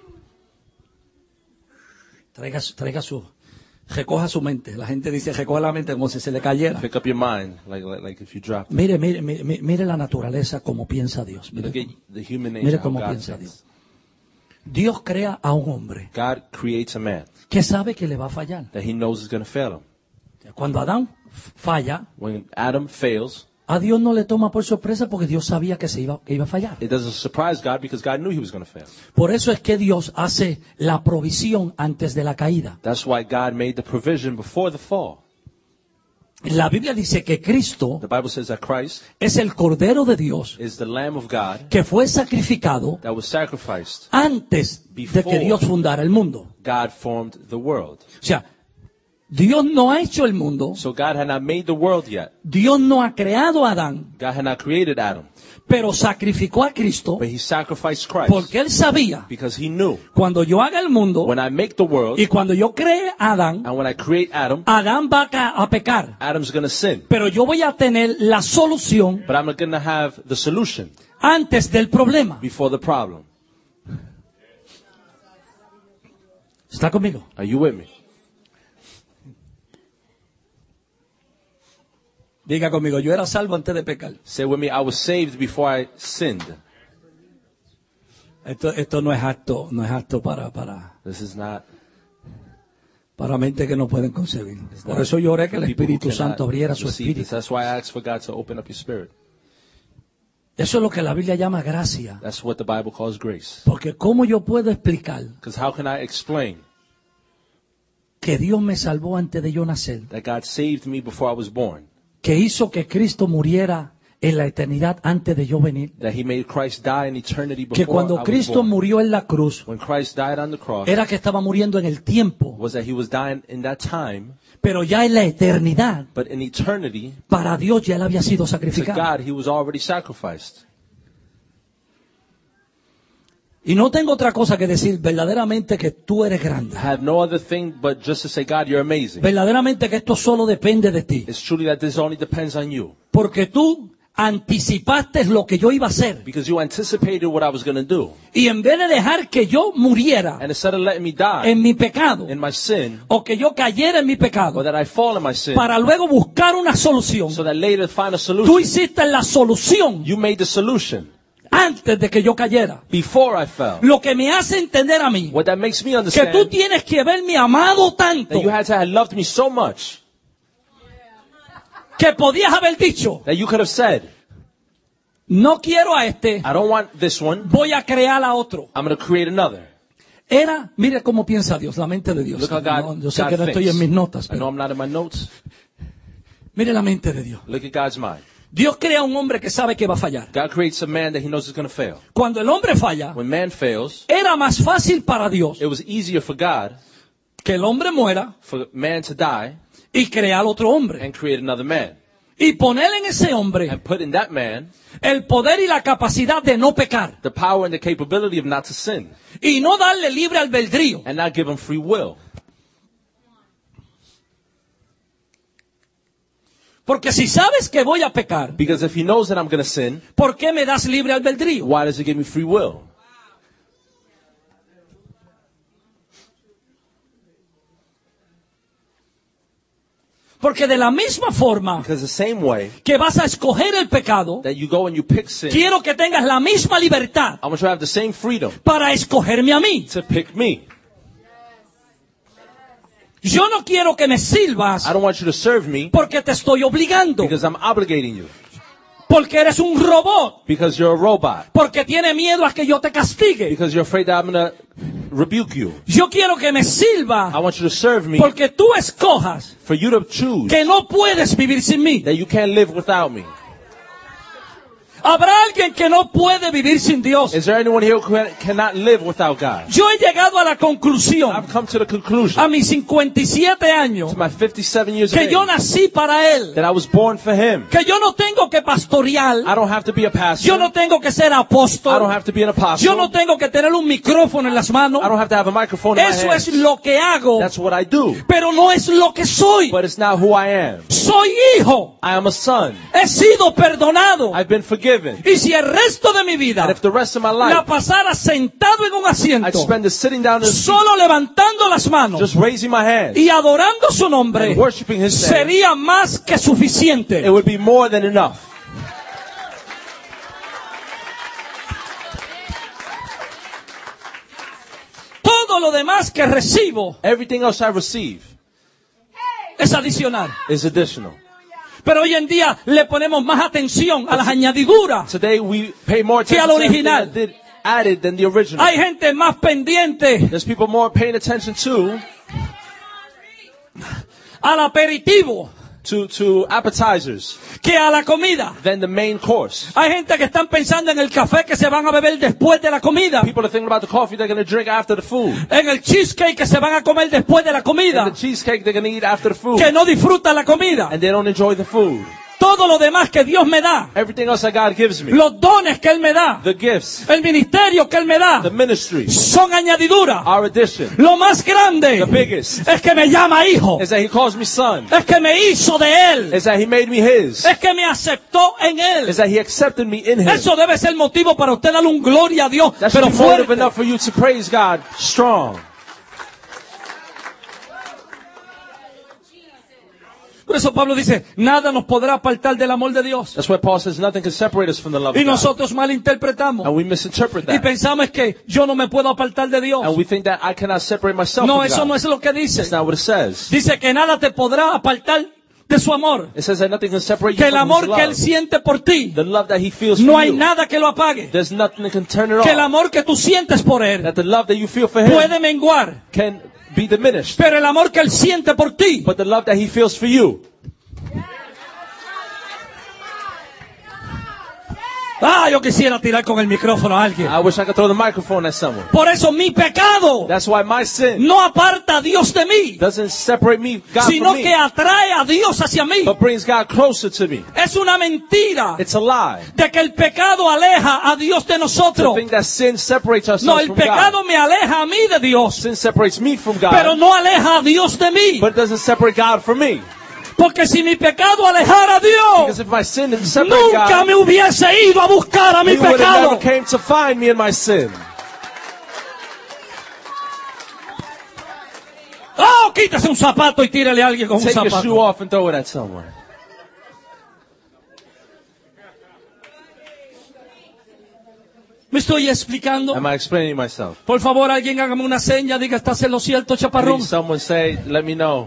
Traiga recoja su mente. La gente dice recoja la mente como si se le cayera. Pick up your mind, like if you dropped it. Mire la naturaleza como piensa Dios. Look at the human Mire nature, how cómo God piensa thinks. Dios. Dios crea a un hombre God creates a man que sabe que le va a fallar. that he knows is going to fail him. Cuando Adán falla, When Adam fails, A Dios no le toma por sorpresa porque Dios sabía que que iba a fallar. It doesn't surprise God because God knew he was going to fail. Por eso es que Dios hace la provisión antes de la caída. That's why God made the provision before the fall. La Biblia dice que Cristo The Bible says that Christ es el Cordero de Dios is the Lamb of God que fue sacrificado that was sacrificed. antes de que Dios fundara el mundo. God formed the world. O sea, Dios no ha hecho el mundo, So God had not made the world yet. Dios no ha creado a Adán, God had not created Adam. pero sacrificó a Cristo But he sacrificed Christ porque Él sabía, because he knew cuando yo haga el mundo when I make the world y cuando yo cree a Adán, and when I create Adam, Adán va a pecar, Adam's going to sin. pero yo voy a tener la solución But I'm going to have the solution antes del problema. before the problem. ¿Está conmigo? Are you with me? Diga conmigo, yo era salvo antes de pecar. Say with me, I was saved before I sinned. Esto no es apto This is not para mente que no pueden concebir. Por eso yo oré que el people who Espíritu cannot Santo abriera su receive this. espíritu. That's why I asked for God to open up your spirit. Eso es lo que la Biblia llama gracia. That's what the Bible calls grace. Porque ¿cómo yo puedo explicar Because how can I explain que Dios me salvó antes de yo nacer? that God saved me before I was born? Que hizo que Cristo muriera en la eternidad antes de yo venir. That he made Christ die in eternity Que before I cuando was Cristo born. murió en la cruz, When Christ died on the cross, era que estaba muriendo en el tiempo, was that he was dying in that time, pero ya en la eternidad, but in eternity, para Dios ya él había sido to sacrificado. God, he was already sacrificed. Y no tengo otra cosa que decir, verdaderamente que tú eres grande. I have no other thing but just to say, God, you're amazing. Verdaderamente que esto solo depende de ti. It's truly that this only depends on you. Porque tú anticipaste lo que yo iba a hacer. Because you anticipated what I was going to do. Y en vez de dejar que yo muriera And instead of letting me die en mi pecado, in my sin, o que yo cayera en mi or pecado, that I fall in my sin, para luego buscar una solución, so that later find a tú solution, hiciste la solución you made the solution antes de que yo cayera. before I fell. Lo que me hace entender a mí What that makes me que tú understand tienes que haberme amado tanto that you had to have loved me so much que podías haber dicho, that you could have said, no quiero a este, I don't want this one, voy a crear a otro. I'm going to create another. Era, mire cómo piensa Dios, la mente de Dios. Look how No, God, yo sé God que no estoy thinks. en mis notas, I know pero I'm not in my notes. mire la mente de Dios. Look at God's mind. Dios crea un hombre que sabe que va a fallar. God creates a man that he knows is going to fail. Cuando el hombre falla, When man fails, era más fácil para Dios it was easier for God, que el hombre muera for man to die y crear otro hombre. and create another man. Y poner en ese hombre And put in that man el poder y la capacidad de no pecar. the power and the capability of not to sin. Y no darle libre albedrío. And not give him free will. Porque si sabes que voy a pecar, Because if he knows that I'm going to sin, ¿por qué me das libre albedrío? why does he give me free will? Porque de la misma forma Because the same way que vas a escoger el pecado, that you go and you pick sin, quiero que tengas la misma libertad I want you to have the same freedom para escogerme a mí. to pick me. Yo no quiero que me sirvas I don't want you to serve me porque te estoy obligando. because I'm obligating you. Porque eres un robot. Because you're a robot. Porque tiene miedo a que yo te castigue. Because you're afraid that I'm going to rebuke you. Yo quiero que me I sirva want you to serve me porque tú escojas for you to choose que no puedes vivir sin mí. that you can't live without me. Habrá alguien que no puede vivir sin Dios. Is there anyone here who cannot live without God? Yo he llegado a la conclusión I've come to the conclusion a mis 57 años to my 57 years of que yo age nací para Él. that I was born for Him. Que yo no tengo que pastorear. I don't have to be a pastor. Yo no tengo que ser I don't apóstol. have to be an apostle. Yo no tengo que tener un micrófono en las manos. I don't have to have a microphone in my Eso hands. es lo que hago. That's what I do. Pero no es lo que soy. But it's not who I am. Soy hijo. I am a son. He sido perdonado. I've been forgiven. Y si el resto de mi vida And if the rest of my la life pasara sentado en un I asiento, spend it sitting down in the seat, solo levantando las manos just raising my hands y adorando su nombre, and worshiping His name, sería más que suficiente. it would be more than enough. Todo lo demás que recibo Everything else I receive es adicional. is additional. Pero hoy en día le ponemos más atención a las añadiduras Today we pay more que attention al to everything original. that did added than the original. Hay gente más pendiente There's people more paying attention al aperitivo to appetizers que a la comida. than the main course. Hay gente que están pensando en el café que se van a beber después de la comida, People are thinking about the coffee they're going to drink after the food, en el cheesecake que se van a comer después de la and comida, the cheesecake they're going to eat after the food, que no disfrutan la comida. and they don't enjoy the food. Todo lo demás que Dios me da, Everything else that God gives me, los dones que Él me da, the gifts, el ministerio que Él me the da, ministry, son añadiduras. our addition, Lo más grande the biggest, es que me llama hijo, is that He calls me son, es que me hizo de Él, is that He made me His, es que me aceptó en Él. is that He accepted me in Him. Eso debe ser motivo para usted darle un gloria a Dios, That should pero be motive fuerte. enough for you to praise God strong. Por eso Pablo dice, nada nos podrá apartar del amor de Dios. That's why Paul says nothing can separate us from the love Y of God. nosotros malinterpretamos. And we misinterpret Y that. pensamos que yo no me puedo apartar de Dios. And we think that I cannot separate myself No, from eso God. no es lo que dice. That's not what it says. Dice que nada te podrá apartar de su amor. It says that nothing can separate Que you el from amor His que Él love. siente por ti, The love that He feels no for hay you. nada que lo apague. There's nothing that can turn it Que el off. amor que tú sientes por Él That the love that you feel for Him puede menguar. can be diminished. Pero el amor que Él siente por ti, But the love that He feels for you, yo quisiera tirar con el micrófono a alguien. I wish I could throw the microphone at someone. Por eso mi pecado That's why my sin no aparta a Dios de mí, doesn't separate me, God sino from que me, atrae a Dios hacia mí. but brings God closer to me. Es una mentira It's a lie. de que el pecado aleja a Dios de To nosotros. think that sin separates No, ourselves el from God. pecado me aleja a mí de Dios, Sin separates me from pero God, no aleja a Dios de mí. but it doesn't separate God from me. Porque si mi pecado alejara a Because Dios, if my sin didn't separate nunca God, me hubiese ido a buscar a mi He would have pecado. never came to find me in my sin. Oh, quítese un zapato y tírale a alguien con un Take your shoe zapato. off and throw it at someone. ¿Me estoy explicando? Am I explaining myself? Por favor, alguien hágame una seña, diga, ¿estás en lo cierto, chaparrón? Please, someone say, let me know.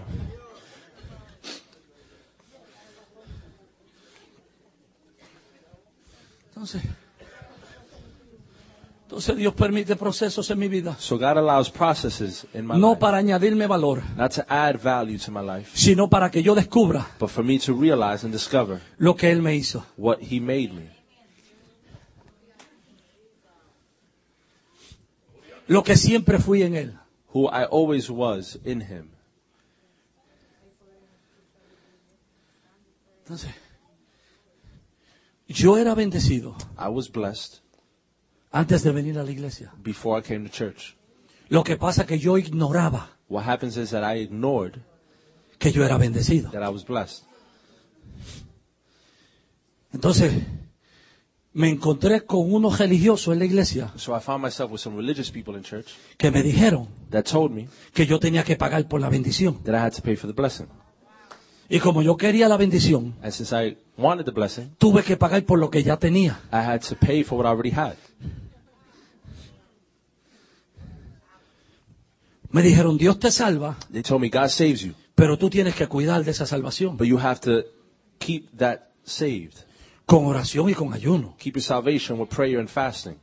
Entonces Dios permite procesos en mi vida, So God allows processes in my no life, para añadirme valor, not to add value to my life, sino para que yo descubra but for me to realize and discover lo que Él me hizo. what He made me, Lo que siempre fui en Él. who I always was in Him. Entonces, yo era bendecido I was blessed antes de venir a la iglesia. before I came to church. Lo que pasa es que yo ignoraba What happens is that I ignored que yo era bendecido. that I was blessed. Entonces, me encontré con unos religiosos en la iglesia So I found myself with some religious people in church que me dijeron that told me que yo tenía que pagar por la bendición. that I had to pay for the blessing. Y como yo quería la bendición, And since I wanted the blessing, tuve que pagar por lo que ya tenía. I had to pay for what I already had. Me dijeron, Dios te salva, They told me God saves you, pero tú tienes que cuidar de esa salvación but you have to keep that saved. con oración y con ayuno. Keep your salvation with prayer and fasting.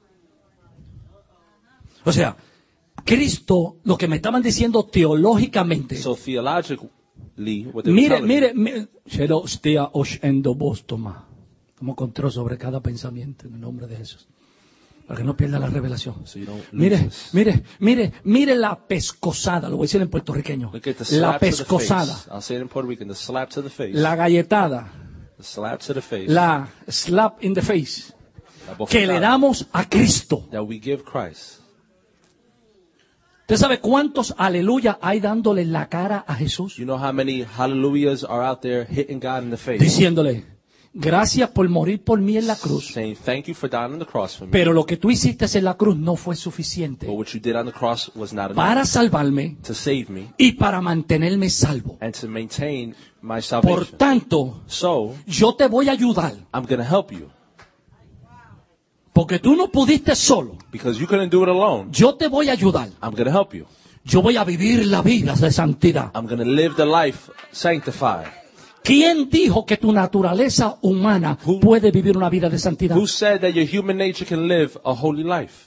O sea, Cristo, lo que me estaban diciendo teológicamente, So theologically, what they were telling me, Shelo stia oyendo vos, toma, como control sobre cada pensamiento en el nombre de Jesús, para que no pierda la revelación. so you don't lose Mire, this. mire la pescosada, lo voy a decir en puertorriqueño, Look at the la slap to the pescosada, face. I'll say it in Puerto Rican, the slap to the face. la galletada, The slap to the face. la slap in the face, La que le bofetada damos a Cristo. that we give Christ. ¿Usted sabe cuántos aleluya hay dándole la cara a Jesús? You know how many hallelujahs are out there hitting God in the face, Diciéndole, gracias por morir por mí en la cruz, saying, thank you for dying on the cross for me. pero lo que tú hiciste en la cruz no fue suficiente But what you did on the cross was not enough para salvarme to save me y para mantenerme salvo. and to maintain my Por salvation. tanto, So, yo te voy a ayudar, I'm going to help you porque tú no pudiste solo. because you couldn't do it alone. Yo te voy a ayudar. I'm going to help you. Yo voy a vivir la vida de santidad. I'm going to live the life sanctified. ¿Quién dijo que tu naturaleza humana puede vivir una vida de santidad? Who said that your human nature can live a holy life?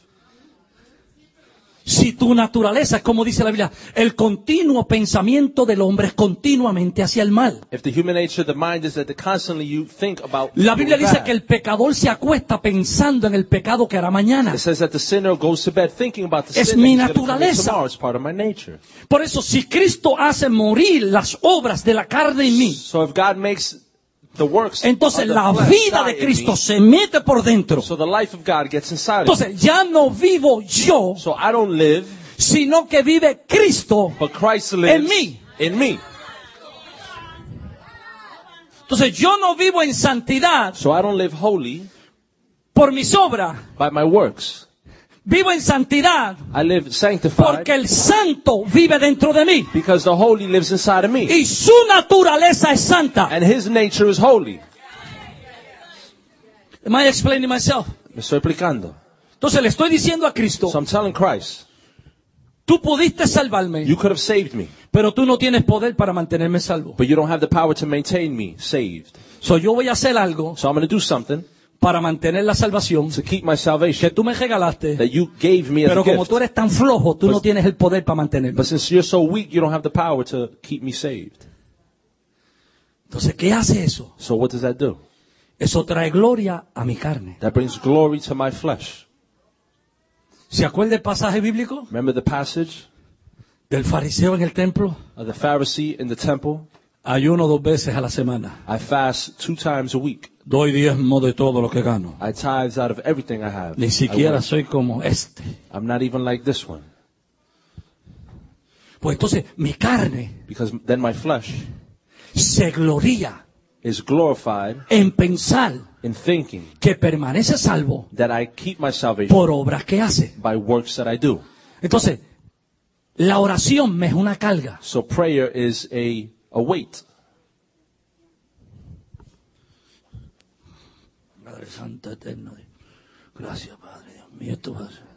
Si tu naturaleza, como dice la Biblia, el continuo pensamiento del hombre es continuamente hacia el mal. If the human nature, the mind is that constantly you think about La Biblia doing dice bad. que el pecador se acuesta pensando en el pecado que hará mañana. It says that the sinner goes to bed thinking about the Es sin mi that he's going to commit naturaleza. tomorrow. It's part of my nature. Por eso, si Cristo hace morir las obras de la carne en mí, So if God makes the works entonces of the la flesh vida die de in Cristo me, se mete por dentro. so the life of God gets inside of me. Entonces ya no vivo yo, So I don't live, sino que vive Cristo but Christ lives en mí. in me. Entonces yo no vivo en santidad So I don't live holy por mis obras. by my works. Vivo en santidad I live sanctified porque el santo vive dentro de mí. because the holy lives inside of me. Y su naturaleza es santa. And his nature is holy. Am I explaining myself? Me estoy explicando. Entonces le estoy diciendo a Cristo, So I'm telling Christ, tú pudiste salvarme, you could have saved me, pero tú no tienes poder para mantenerme salvo. but you don't have the power to maintain me saved. So yo voy a hacer algo So I'm going to do something para mantener la salvación to keep my que salvation tú me regalaste, that you gave me as a pero como gift. tú eres tan flojo, tú no tienes el poder para mantenerme. But since you're so weak, you don't have the power to keep me saved. Entonces, ¿qué hace eso? So what does that do? Eso trae gloria a mi carne. That brings glory to my flesh. ¿Se acuerda el pasaje bíblico Remember the passage del fariseo en el templo? of the Pharisee in the temple? Ayuno 2 veces a la semana. I fast 2 times a week. Doy diezmo de todo lo que gano. I tithe out of everything I have. Ni I siquiera work. soy como este. I'm not even like this one. Pues entonces mi carne Because then my flesh se gloría is glorified en pensar in thinking que permanece salvo that I keep my salvation por obras que hace. by works that I do. Entonces, la oración me es una carga. So prayer is a weight. Padre Santo Eterno, gracias Padre Dios mío, esto va a ser...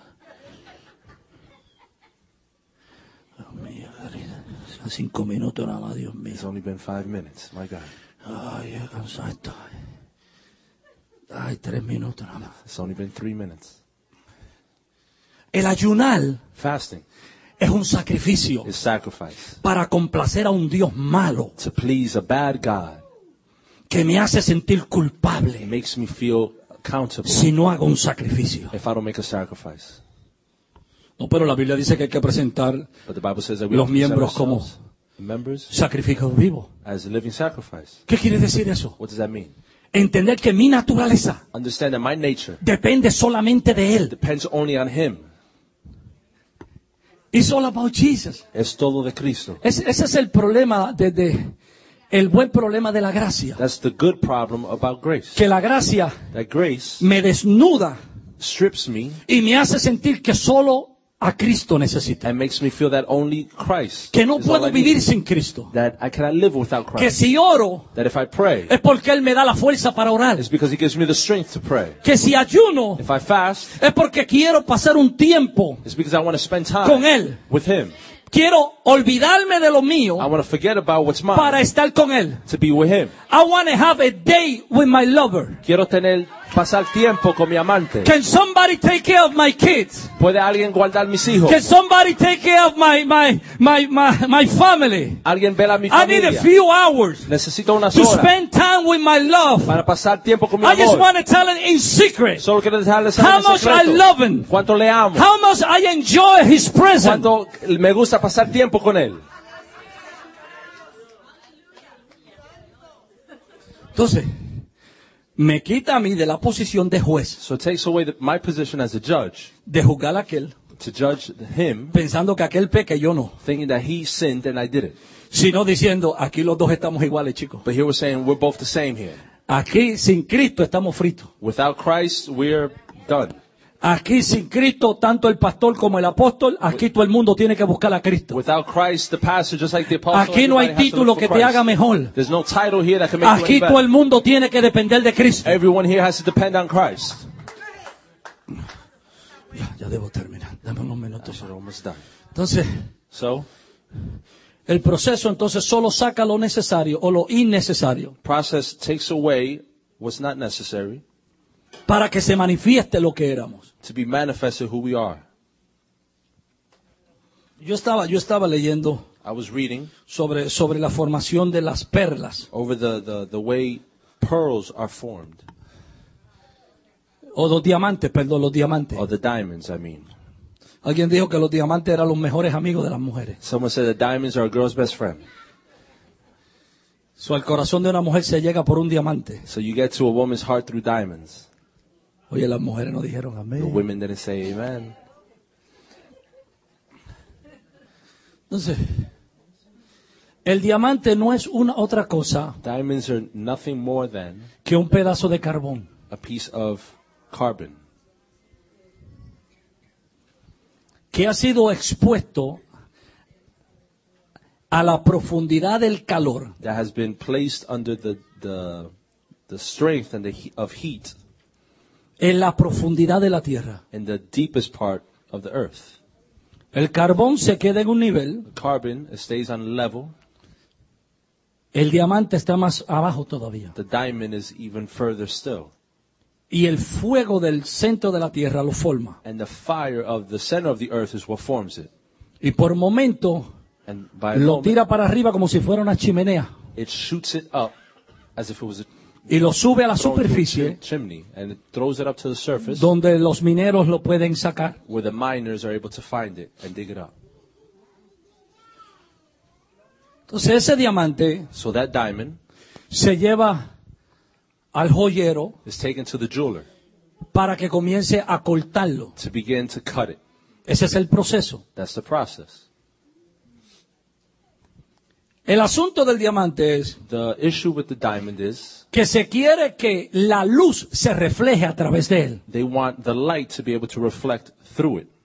Dios mío, querida, 5 minutos nada más, Dios mío. It's only been 5 minutes. My God. Ay, qué cansado estoy. Ay, 3 minutos nada más. It's only been 3 minutes. El ayunar Fasting es un sacrificio is sacrifice para complacer a un Dios malo to please a bad God. que me hace sentir It culpable makes me feel accountable si no hago un sacrificio. if I don't make a sacrifice. No, pero la Biblia dice que hay que presentar But the Bible says that we los have to present miembros como ourselves, the members, sacrificios vivos. as a living sacrifice. ¿Qué quiere decir eso? What does that mean? Entender que mi naturaleza Understand that my nature depende solamente de Él. depends only on Him. It's all about Jesus. Es todo de Cristo. Ese es el problema el buen problema de la gracia. That's the good problem about grace. Que la gracia That grace me desnuda strips me y me hace sentir que solo a Cristo necesito. and makes me feel that only Christ Que no is all puedo I vivir need. sin Cristo. That I cannot live without Que Christ. si oro That if I pray, es porque Él me da la fuerza para orar. it's because He gives me the strength to pray. Que si ayuno If I fast, es porque quiero pasar un tiempo it's because I want to spend con time Él. with Him. Quiero olvidarme de lo mío I want to forget about what's para mine estar con Él. to be with Him. I want to have a day with my lover. Quiero pasar tiempo con mi amante. Can somebody take care of my kids? ¿Puede alguien guardar mis hijos? Can somebody take care of my family? ¿Alguien vela a mi I need a familia? few hours Necesito unas to horas spend time with my love. para pasar tiempo con mi I just amor. want to tell it in secret Solo quiero dejarles how saber en much I secreto love Him, cuánto le amo, how much I enjoy His presence. cuánto me gusta pasar tiempo con Él. Entonces, me quita a mí de la posición de juez, So it takes away my position as a judge de juzgar a aquel, to judge him, pensando que aquel peca y yo no, thinking that he sinned and I didn't. sino diciendo, aquí los dos estamos iguales, chicos. But here we're saying we're both the same here. Aquí sin Cristo estamos fritos. Without Christ, we're done. Aquí sin Cristo, tanto el pastor como el apóstol, aquí todo el mundo tiene que buscar a Cristo. Without Christ, the pastor, just like the apostle, Aquí no hay everybody has to título look que for te Christ. haga mejor. There's no title here that can make Aquí you any todo el better. mundo tiene que depender de Cristo. Everyone here has to depend on Christ. Ya debo terminar. Dame unos minutos. We're almost done. Entonces, So, El proceso entonces solo saca lo necesario o lo innecesario Process takes away what's not necessary para que se manifieste lo que éramos. to be manifested who we are. Yo estaba leyendo I was reading sobre la formación de las perlas over the way pearls are formed, o los diamantes, los diamantes. or the diamonds, I mean. Alguien dijo que los diamantes eran los mejores amigos de las mujeres. Someone said that diamonds are a girl's best friend. El corazón de una mujer se llega por un diamante. So you get to a woman's heart through diamonds. Oye, las mujeres no dijeron The amén. women didn't say amen. Entonces, el diamante no es una otra cosa Diamonds are nothing more than que un pedazo de carbón. a piece of carbon Que ha sido expuesto a la profundidad del calor that has been placed under the strength and of heat en la profundidad de la tierra. in the deepest part of the earth. El carbón se queda en un nivel, The carbon stays on level. el diamante está más abajo todavía. The diamond is even further still. Y el fuego del centro de la tierra lo forma. And the fire of the center of the earth is what forms it. Y por momento And by a lo moment, tira para arriba como si fuera una chimenea. it shoots it up as if it was Y lo sube a la thrown to a superficie chimney. And it throws it up to the surface donde los mineros lo pueden sacar. where the miners are able to find it and dig it up. Entonces ese diamante So that diamond se lleva al joyero is taken to the jeweler para que comience a cortarlo. to begin to cut it. Ese es el proceso. That's the process. El asunto del diamante es The issue with the diamond is que se quiere que la luz se refleje a través de él. they want the light to be able to reflect through it.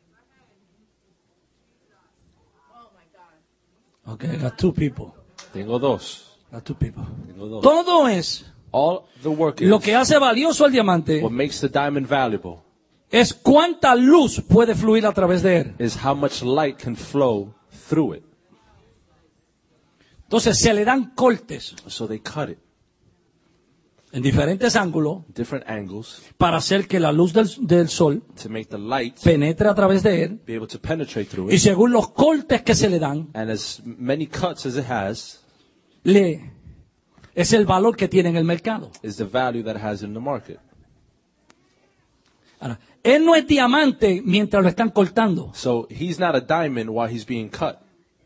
Okay, I got two people. Tengo dos. Got two people. Tengo dos. Todo es All the work is lo que hace valioso al diamante what makes the diamond valuable es cuánta luz puede fluir a través de él. is how much light can flow through it. Entonces se le dan cortes So they cut it en diferentes ángulos different angles para hacer que la luz del sol to make the light penetre a través de él. be able to penetrate through Y it. según los cortes que se le dan, And as many cuts as it has es el valor que tiene en el mercado. is the value that it has in the market. Ahora, él no es diamante mientras lo están cortando. So he's not a diamond while he's being cut.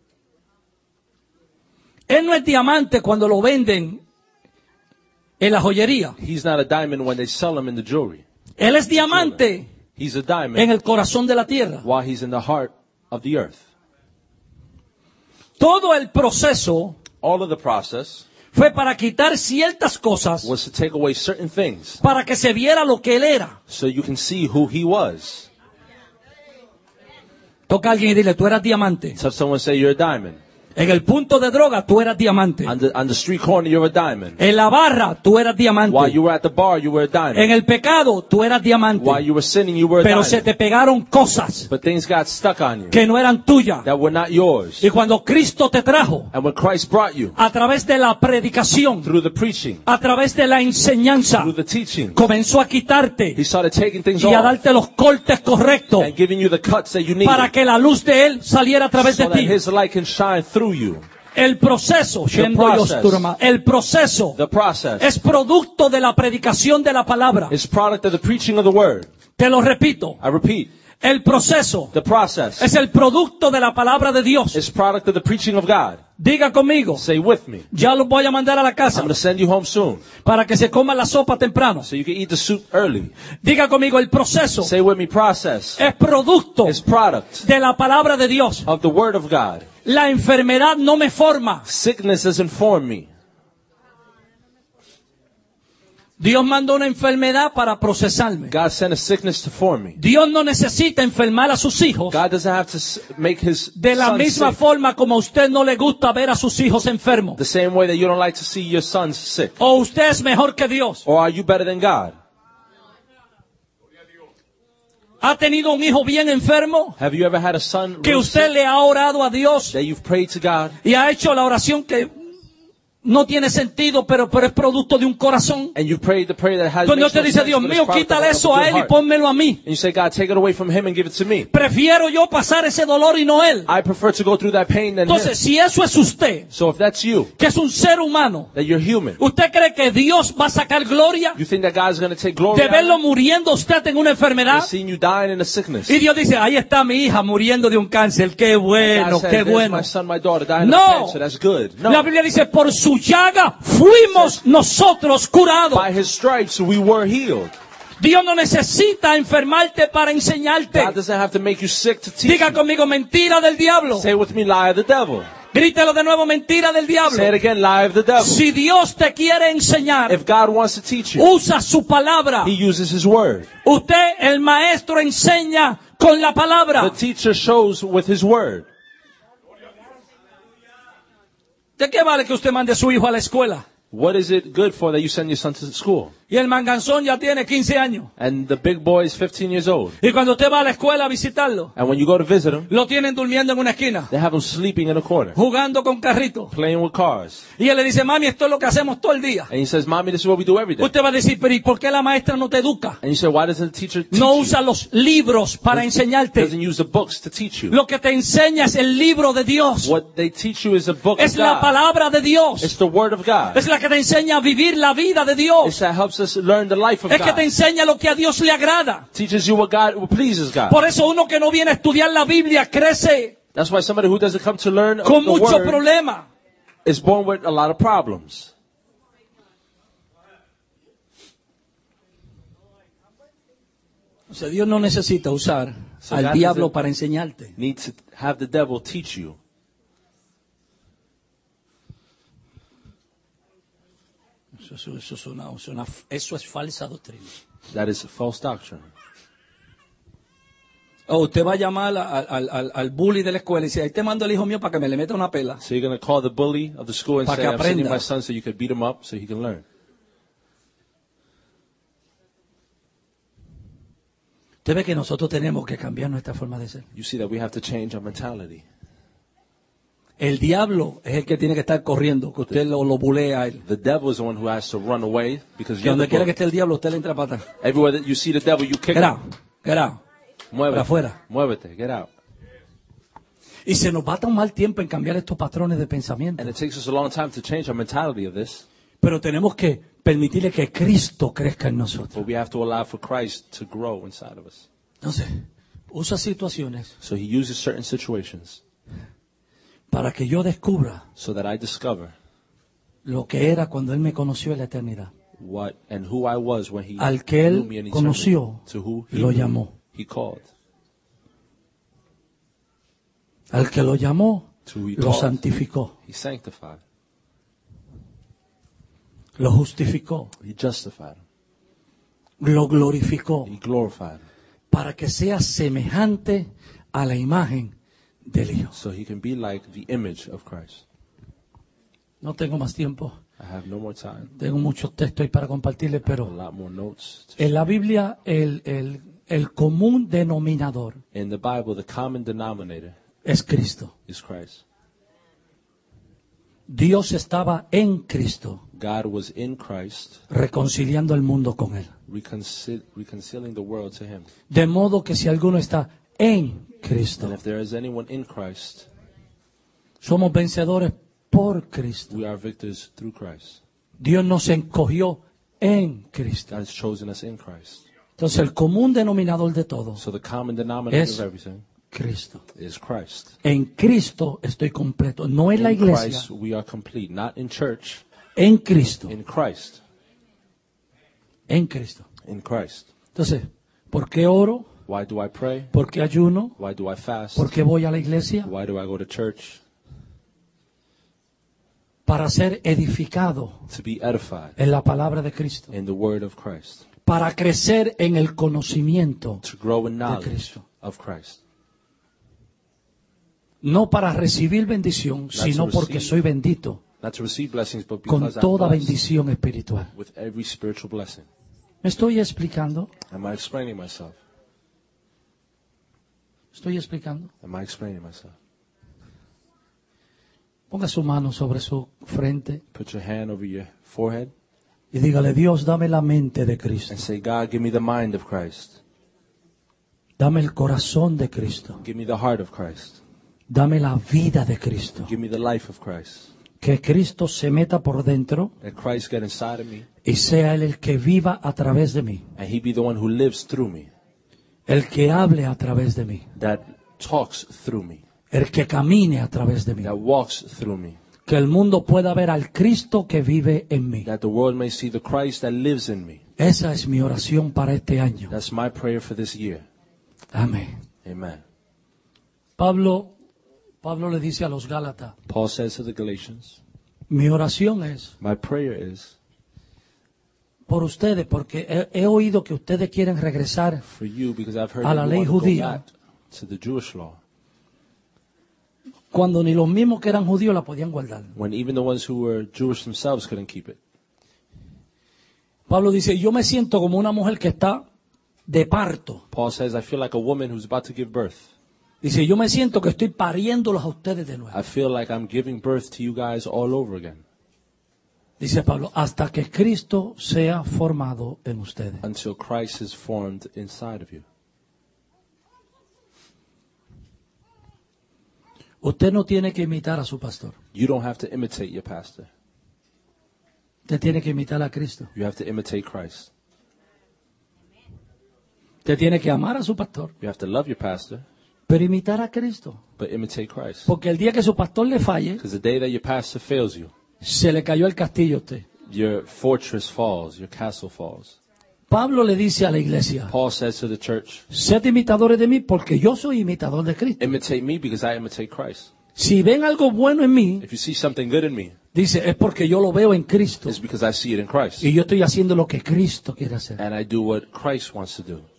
Él no es diamante cuando lo venden en la joyería. He's not a diamond when they sell him in the jewelry. Él es diamante He's a en diamond el corazón de la tierra. while he's in the heart of the earth. Todo el proceso All of the process fue para quitar ciertas cosas was to take away certain things para que se viera lo que él era. so you can see who he was. Toca a alguien y dile, tú eras diamante. So someone say you're a diamond. En el punto de droga, tú eras diamante. On the street corner, you're a diamond. En la barra, tú eras diamante. While you were at the bar, you were a En diamond. el pecado, tú eras diamante. While you were sinning, you were a Pero se diamond. te pegaron cosas But things got stuck on you que no eran tuyas. that were not yours. Y cuando Cristo te trajo, And when Christ brought you a través de la predicación, through the preaching, a través de la enseñanza, through the teaching, comenzó a quitarte he started taking things y a off darte los cortes correctos and giving you the cuts that you para needed que la luz de Él saliera a través de so that ti. his light can shine through you. El proceso, el proceso The process es producto de la predicación de la palabra. is product of the preaching of the word. Te lo repito, I repeat, el proceso the process es el producto de la palabra de Dios. is product of the preaching of God. Diga conmigo, Say with me. ya los voy a mandar a la I'm casa going to send you home soon para que se coma la sopa temprano. so you can eat the soup early. Diga conmigo, el proceso Say with me, process es producto is product de la palabra de Dios. of the word of God. La enfermedad no me forma. Sickness doesn't form me. Dios mandó una enfermedad para procesarme. God sent a sickness to form me. Dios no necesita enfermar a sus hijos God doesn't have to make his de la son misma sick forma como a usted no le gusta ver a sus hijos enfermos. the same way that you don't like to see your sons sick. O usted es mejor que Dios. Or are you better than God? ¿Ha tenido un hijo bien enfermo? Have you ever had a son Que real usted sick le ha orado a Dios that you've prayed to God y ha hecho la oración que no tiene sentido, pero es producto de un corazón. and you prayed the prayer that has Cuando makes usted no dice, sense, Dios but it's mío, product quítale of eso a a good él y heart. pónmelo a mí. And you say, God, take it away from him and give it to me. Prefiero yo pasar ese dolor y no él. I prefer to go through that pain than him. Entonces, si eso es usted, So if that's you, que es un ser humano, that you're human, ¿usted cree que Dios va a sacar gloria you think that God's going to take glory de out verlo of it? muriendo usted en una enfermedad? He's seen you dying in a sickness. Y Dios dice, ahí está mi hija muriendo de un cáncer. Qué bueno, God says, qué "There's bueno. my son, my daughter dying No. of cancer. That's good." No. La Biblia dice, por su llaga fuimos nosotros curados. By his stripes we were healed. Dios no necesita enfermarte para enseñarte. God doesn't have to make you sick to teach Diga you. conmigo, mentira del diablo. Say with me, lie of the devil. Grítelo de nuevo, mentira del diablo. Say it again, lie of the devil. Si Dios te quiere enseñar, If God wants to teach you, usa su palabra. he uses his word. Usted, el maestro, enseña con la The palabra. teacher shows with his word. ¿De qué vale que usted mande a su hijo a la escuela? What is it good for that you send your son to school? Y el manganzón ya tiene 15 años. And the big boy is 15 years old. Y cuando usted va a la escuela a visitarlo, And when you go to visit him, lo tienen durmiendo en una esquina, they have him sleeping in a corner, jugando con carritos. playing with cars. Y él le dice, mami, esto es lo que hacemos todo el día. And he says, Mommy, this is what we do every day. Usted va a decir, pero ¿y por qué la maestra no te educa? And you say, why doesn't the teacher teach No you? usa los libros para enseñarte. Doesn't use the books to teach you. Lo que te enseña es el libro de Dios. What they teach you is a book of Es la God. palabra de It's Dios. the word of God. Es la que te enseña a vivir la vida de It Dios. helps us learn the life of Es que te God. enseña lo que a Dios le agrada. Teaches you what pleases God. Por eso uno que no viene a estudiar la Biblia crece That's why somebody who doesn't come to learn con the muchos word problemas. is born with a lot of problems. O sea, Dios no necesita usar So al God diablo doesn't para enseñarte. Need to have the devil teach you. Eso es falsa doctrina. That is false doctrine. O usted va a llamar al bully de la escuela y dice, ahí te mando al hijo mío para que me le meta una pela. So you're going to call the bully of the school and Pa' say, que I'm sending aprenda. my son so you can beat him up so he can learn. Usted ve que nosotros tenemos que cambiar nuestra forma de ser. You see that we have to change our mentality. El diablo es el que tiene que estar corriendo, que usted lo bulea a él. The devil is the one who has to run away because Que you're donde the quiera que bully. esté el diablo, usted le entra para atrás. Everywhere that you see the devil, you kick Get out, him. get out. Para Muévete. afuera. Muévete. Get out. Y se nos va a tomar tiempo en cambiar estos patrones de pensamiento. And it takes us a long time to change our mentality of this. Pero tenemos que permitirle que Cristo crezca en nosotros. But we have to allow for Christ to grow inside of us. Entonces, usa situaciones So he uses certain situations para que yo descubra so that I discover lo que era cuando Él me conoció en la eternidad. what and who I was when he Al que knew Él me in eternity. conoció, To who he lo knew, llamó. he called. Al que lo llamó, To who he lo called, santificó, he sanctified. lo justificó, He justified. lo glorificó, He glorified. para que sea semejante a la imagen del Hijo. So he can be like the image of Christ. No tengo más tiempo, I have no more time. tengo muchos textos ahí para compartirles, A pero lot more notes. en la Biblia el común denominador In the Bible, the common denominator es Cristo. is Christ. Dios estaba en Cristo, God was in Christ, reconciliando el mundo con Él. reconciling the world to him. De modo que si alguno está en And Cristo, if there is anyone in Christ, somos vencedores por Cristo. we are victors through Christ. Dios nos encogió en Cristo. God has chosen us in Christ. Entonces el común denominador de todo, So the common denominator Es- of everything Cristo. is Christ. En Cristo estoy completo, no en la In iglesia, Christ we are complete, not in church, en Cristo, in Christ. en Cristo. In Christ. Entonces, ¿por qué oro? Why do I pray? ¿Por qué ayuno? Why do I fast? ¿Por qué voy a la iglesia? Why do I go to church? Para ser edificado To be edified en la palabra de Cristo. in the word of Christ. Para crecer en el conocimiento, To grow in de knowledge Cristo. of Christ. no para recibir bendición, sino to porque receive. soy bendito Not to receive blessings, but con because I'm toda blessed bendición espiritual. with every spiritual blessing. ¿Me estoy explicando? Am I explaining myself? ¿Estoy explicando? Am I explaining myself? Ponga su mano sobre su frente Put your hand over your forehead y dígale, Dios, dame la mente de Cristo. and say, God, give me the mind of Christ. Dame el corazón de Cristo. Give me the heart of Christ. Dame la vida de Cristo. Give me the life of Christ. Que Cristo se meta por dentro That Christ get inside of me y sea Él el que viva a través de mí. and He be the one who lives through me. El que hable a través de mí. That talks through me. El que camine a través de mí. That walks through me. Que el mundo pueda ver al Cristo que vive en mí. That the world may see the Christ that lives in me. Esa es mi oración para este año. That's my prayer for this year. Amén. Amen. Pablo le dice a los Gálatas, Paul says to the Galatians, mi oración es my prayer is por ustedes, porque he oído que ustedes quieren regresar for you because I've heard a la that you ley want to go judía. back to the Jewish law Cuando ni los mismos que eran judíos la podían guardar. when even the ones who were Jewish themselves couldn't keep it. Pablo dice, yo me siento como una mujer que está de parto. Paul says, I feel like a woman who's about to give birth. Dice, yo me siento que estoy pariéndolos a ustedes de nuevo. I feel like I'm giving birth to you guys all over again Dice Pablo, hasta que Cristo sea formado en ustedes. until Christ is formed inside of you. Usted no tiene que imitar a su pastor. You don't have to imitate your pastor. Usted tiene que imitar a Cristo. You have to imitate Christ. Usted tiene que amar a su pastor, You have to love your pastor, pero imitar a Cristo. but imitate Christ. Porque el día que su pastor le falle, Because the day that your pastor fails you, se le cayó el castillo a usted. your fortress falls, your castle falls. Pablo le dice a la iglesia, Paul says to the church, sed imitadores de mí porque yo soy imitador de Cristo. imitate me because I imitate Christ. Si ven algo bueno en mí, If you see something good in me, dice, es porque yo lo veo en Cristo. it's because I see it in Christ. Y yo estoy haciendo lo que Cristo quiere hacer. And I do what Christ wants to do.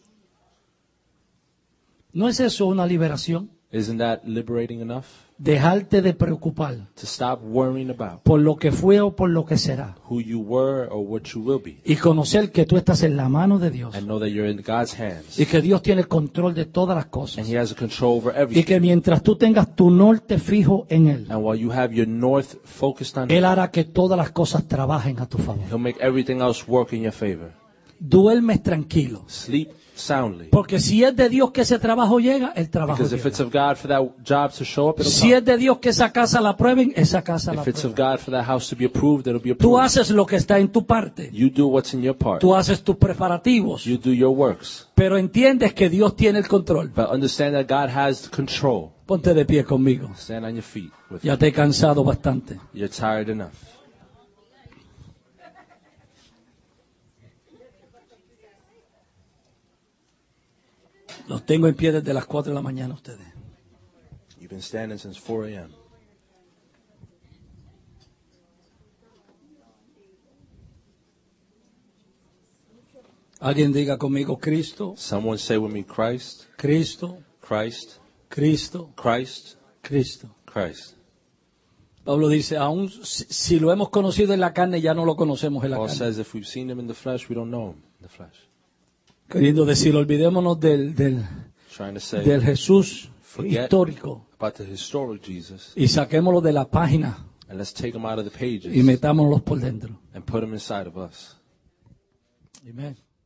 ¿No es eso una liberación? Isn't that liberating enough? Dejarte de preocupar To stop worrying about por lo que fue o por lo que será. who you were or what you will be. Y conocer que tú estás en la mano de Dios. And know that you're in God's hands. Y que Dios tiene el control de todas las And cosas. He has a control over Y everything. que mientras tú tengas tu norte fijo en Él, And while you have your north focused on Él Him, hará que todas las cosas trabajen a tu favor. He'll make everything else work in your favor. Duermes tranquilo. Sleep soundly. Porque si es de Dios que ese trabajo llega, el trabajo Because if it's llega. of God for that job to show up, it'll Si come. es de Dios que esa casa la prueben, esa casa la If it's of prueben. God for that house to be approved, it'll be Tú approved. haces lo que está en tu parte. You do what's in your part. Tú haces tus preparativos. You do your works. Pero entiendes que Dios tiene el control. But understand that God has control. Ponte de pie conmigo. Stand on your feet. With Ya te he cansado bastante. You're tired enough. Los tengo en pie desde las 4 de la mañana ustedes. You've been standing since 4 a.m. Alguien diga conmigo, Cristo, Someone say with me, Christ, Cristo, Christ, Cristo, Christ, Cristo. Christ. Pablo dice, aún si lo hemos conocido en la carne, ya no lo conocemos en la Paul carne. says if we've seen him in the flesh, we don't know him in the flesh. Queriendo decir, olvidémonos del Trying to say Jesús Forget. histórico about the historic Jesus, y saquémoslo de la página and let's take him out of the pages y metámoslo por dentro. and put him inside of us. Amén.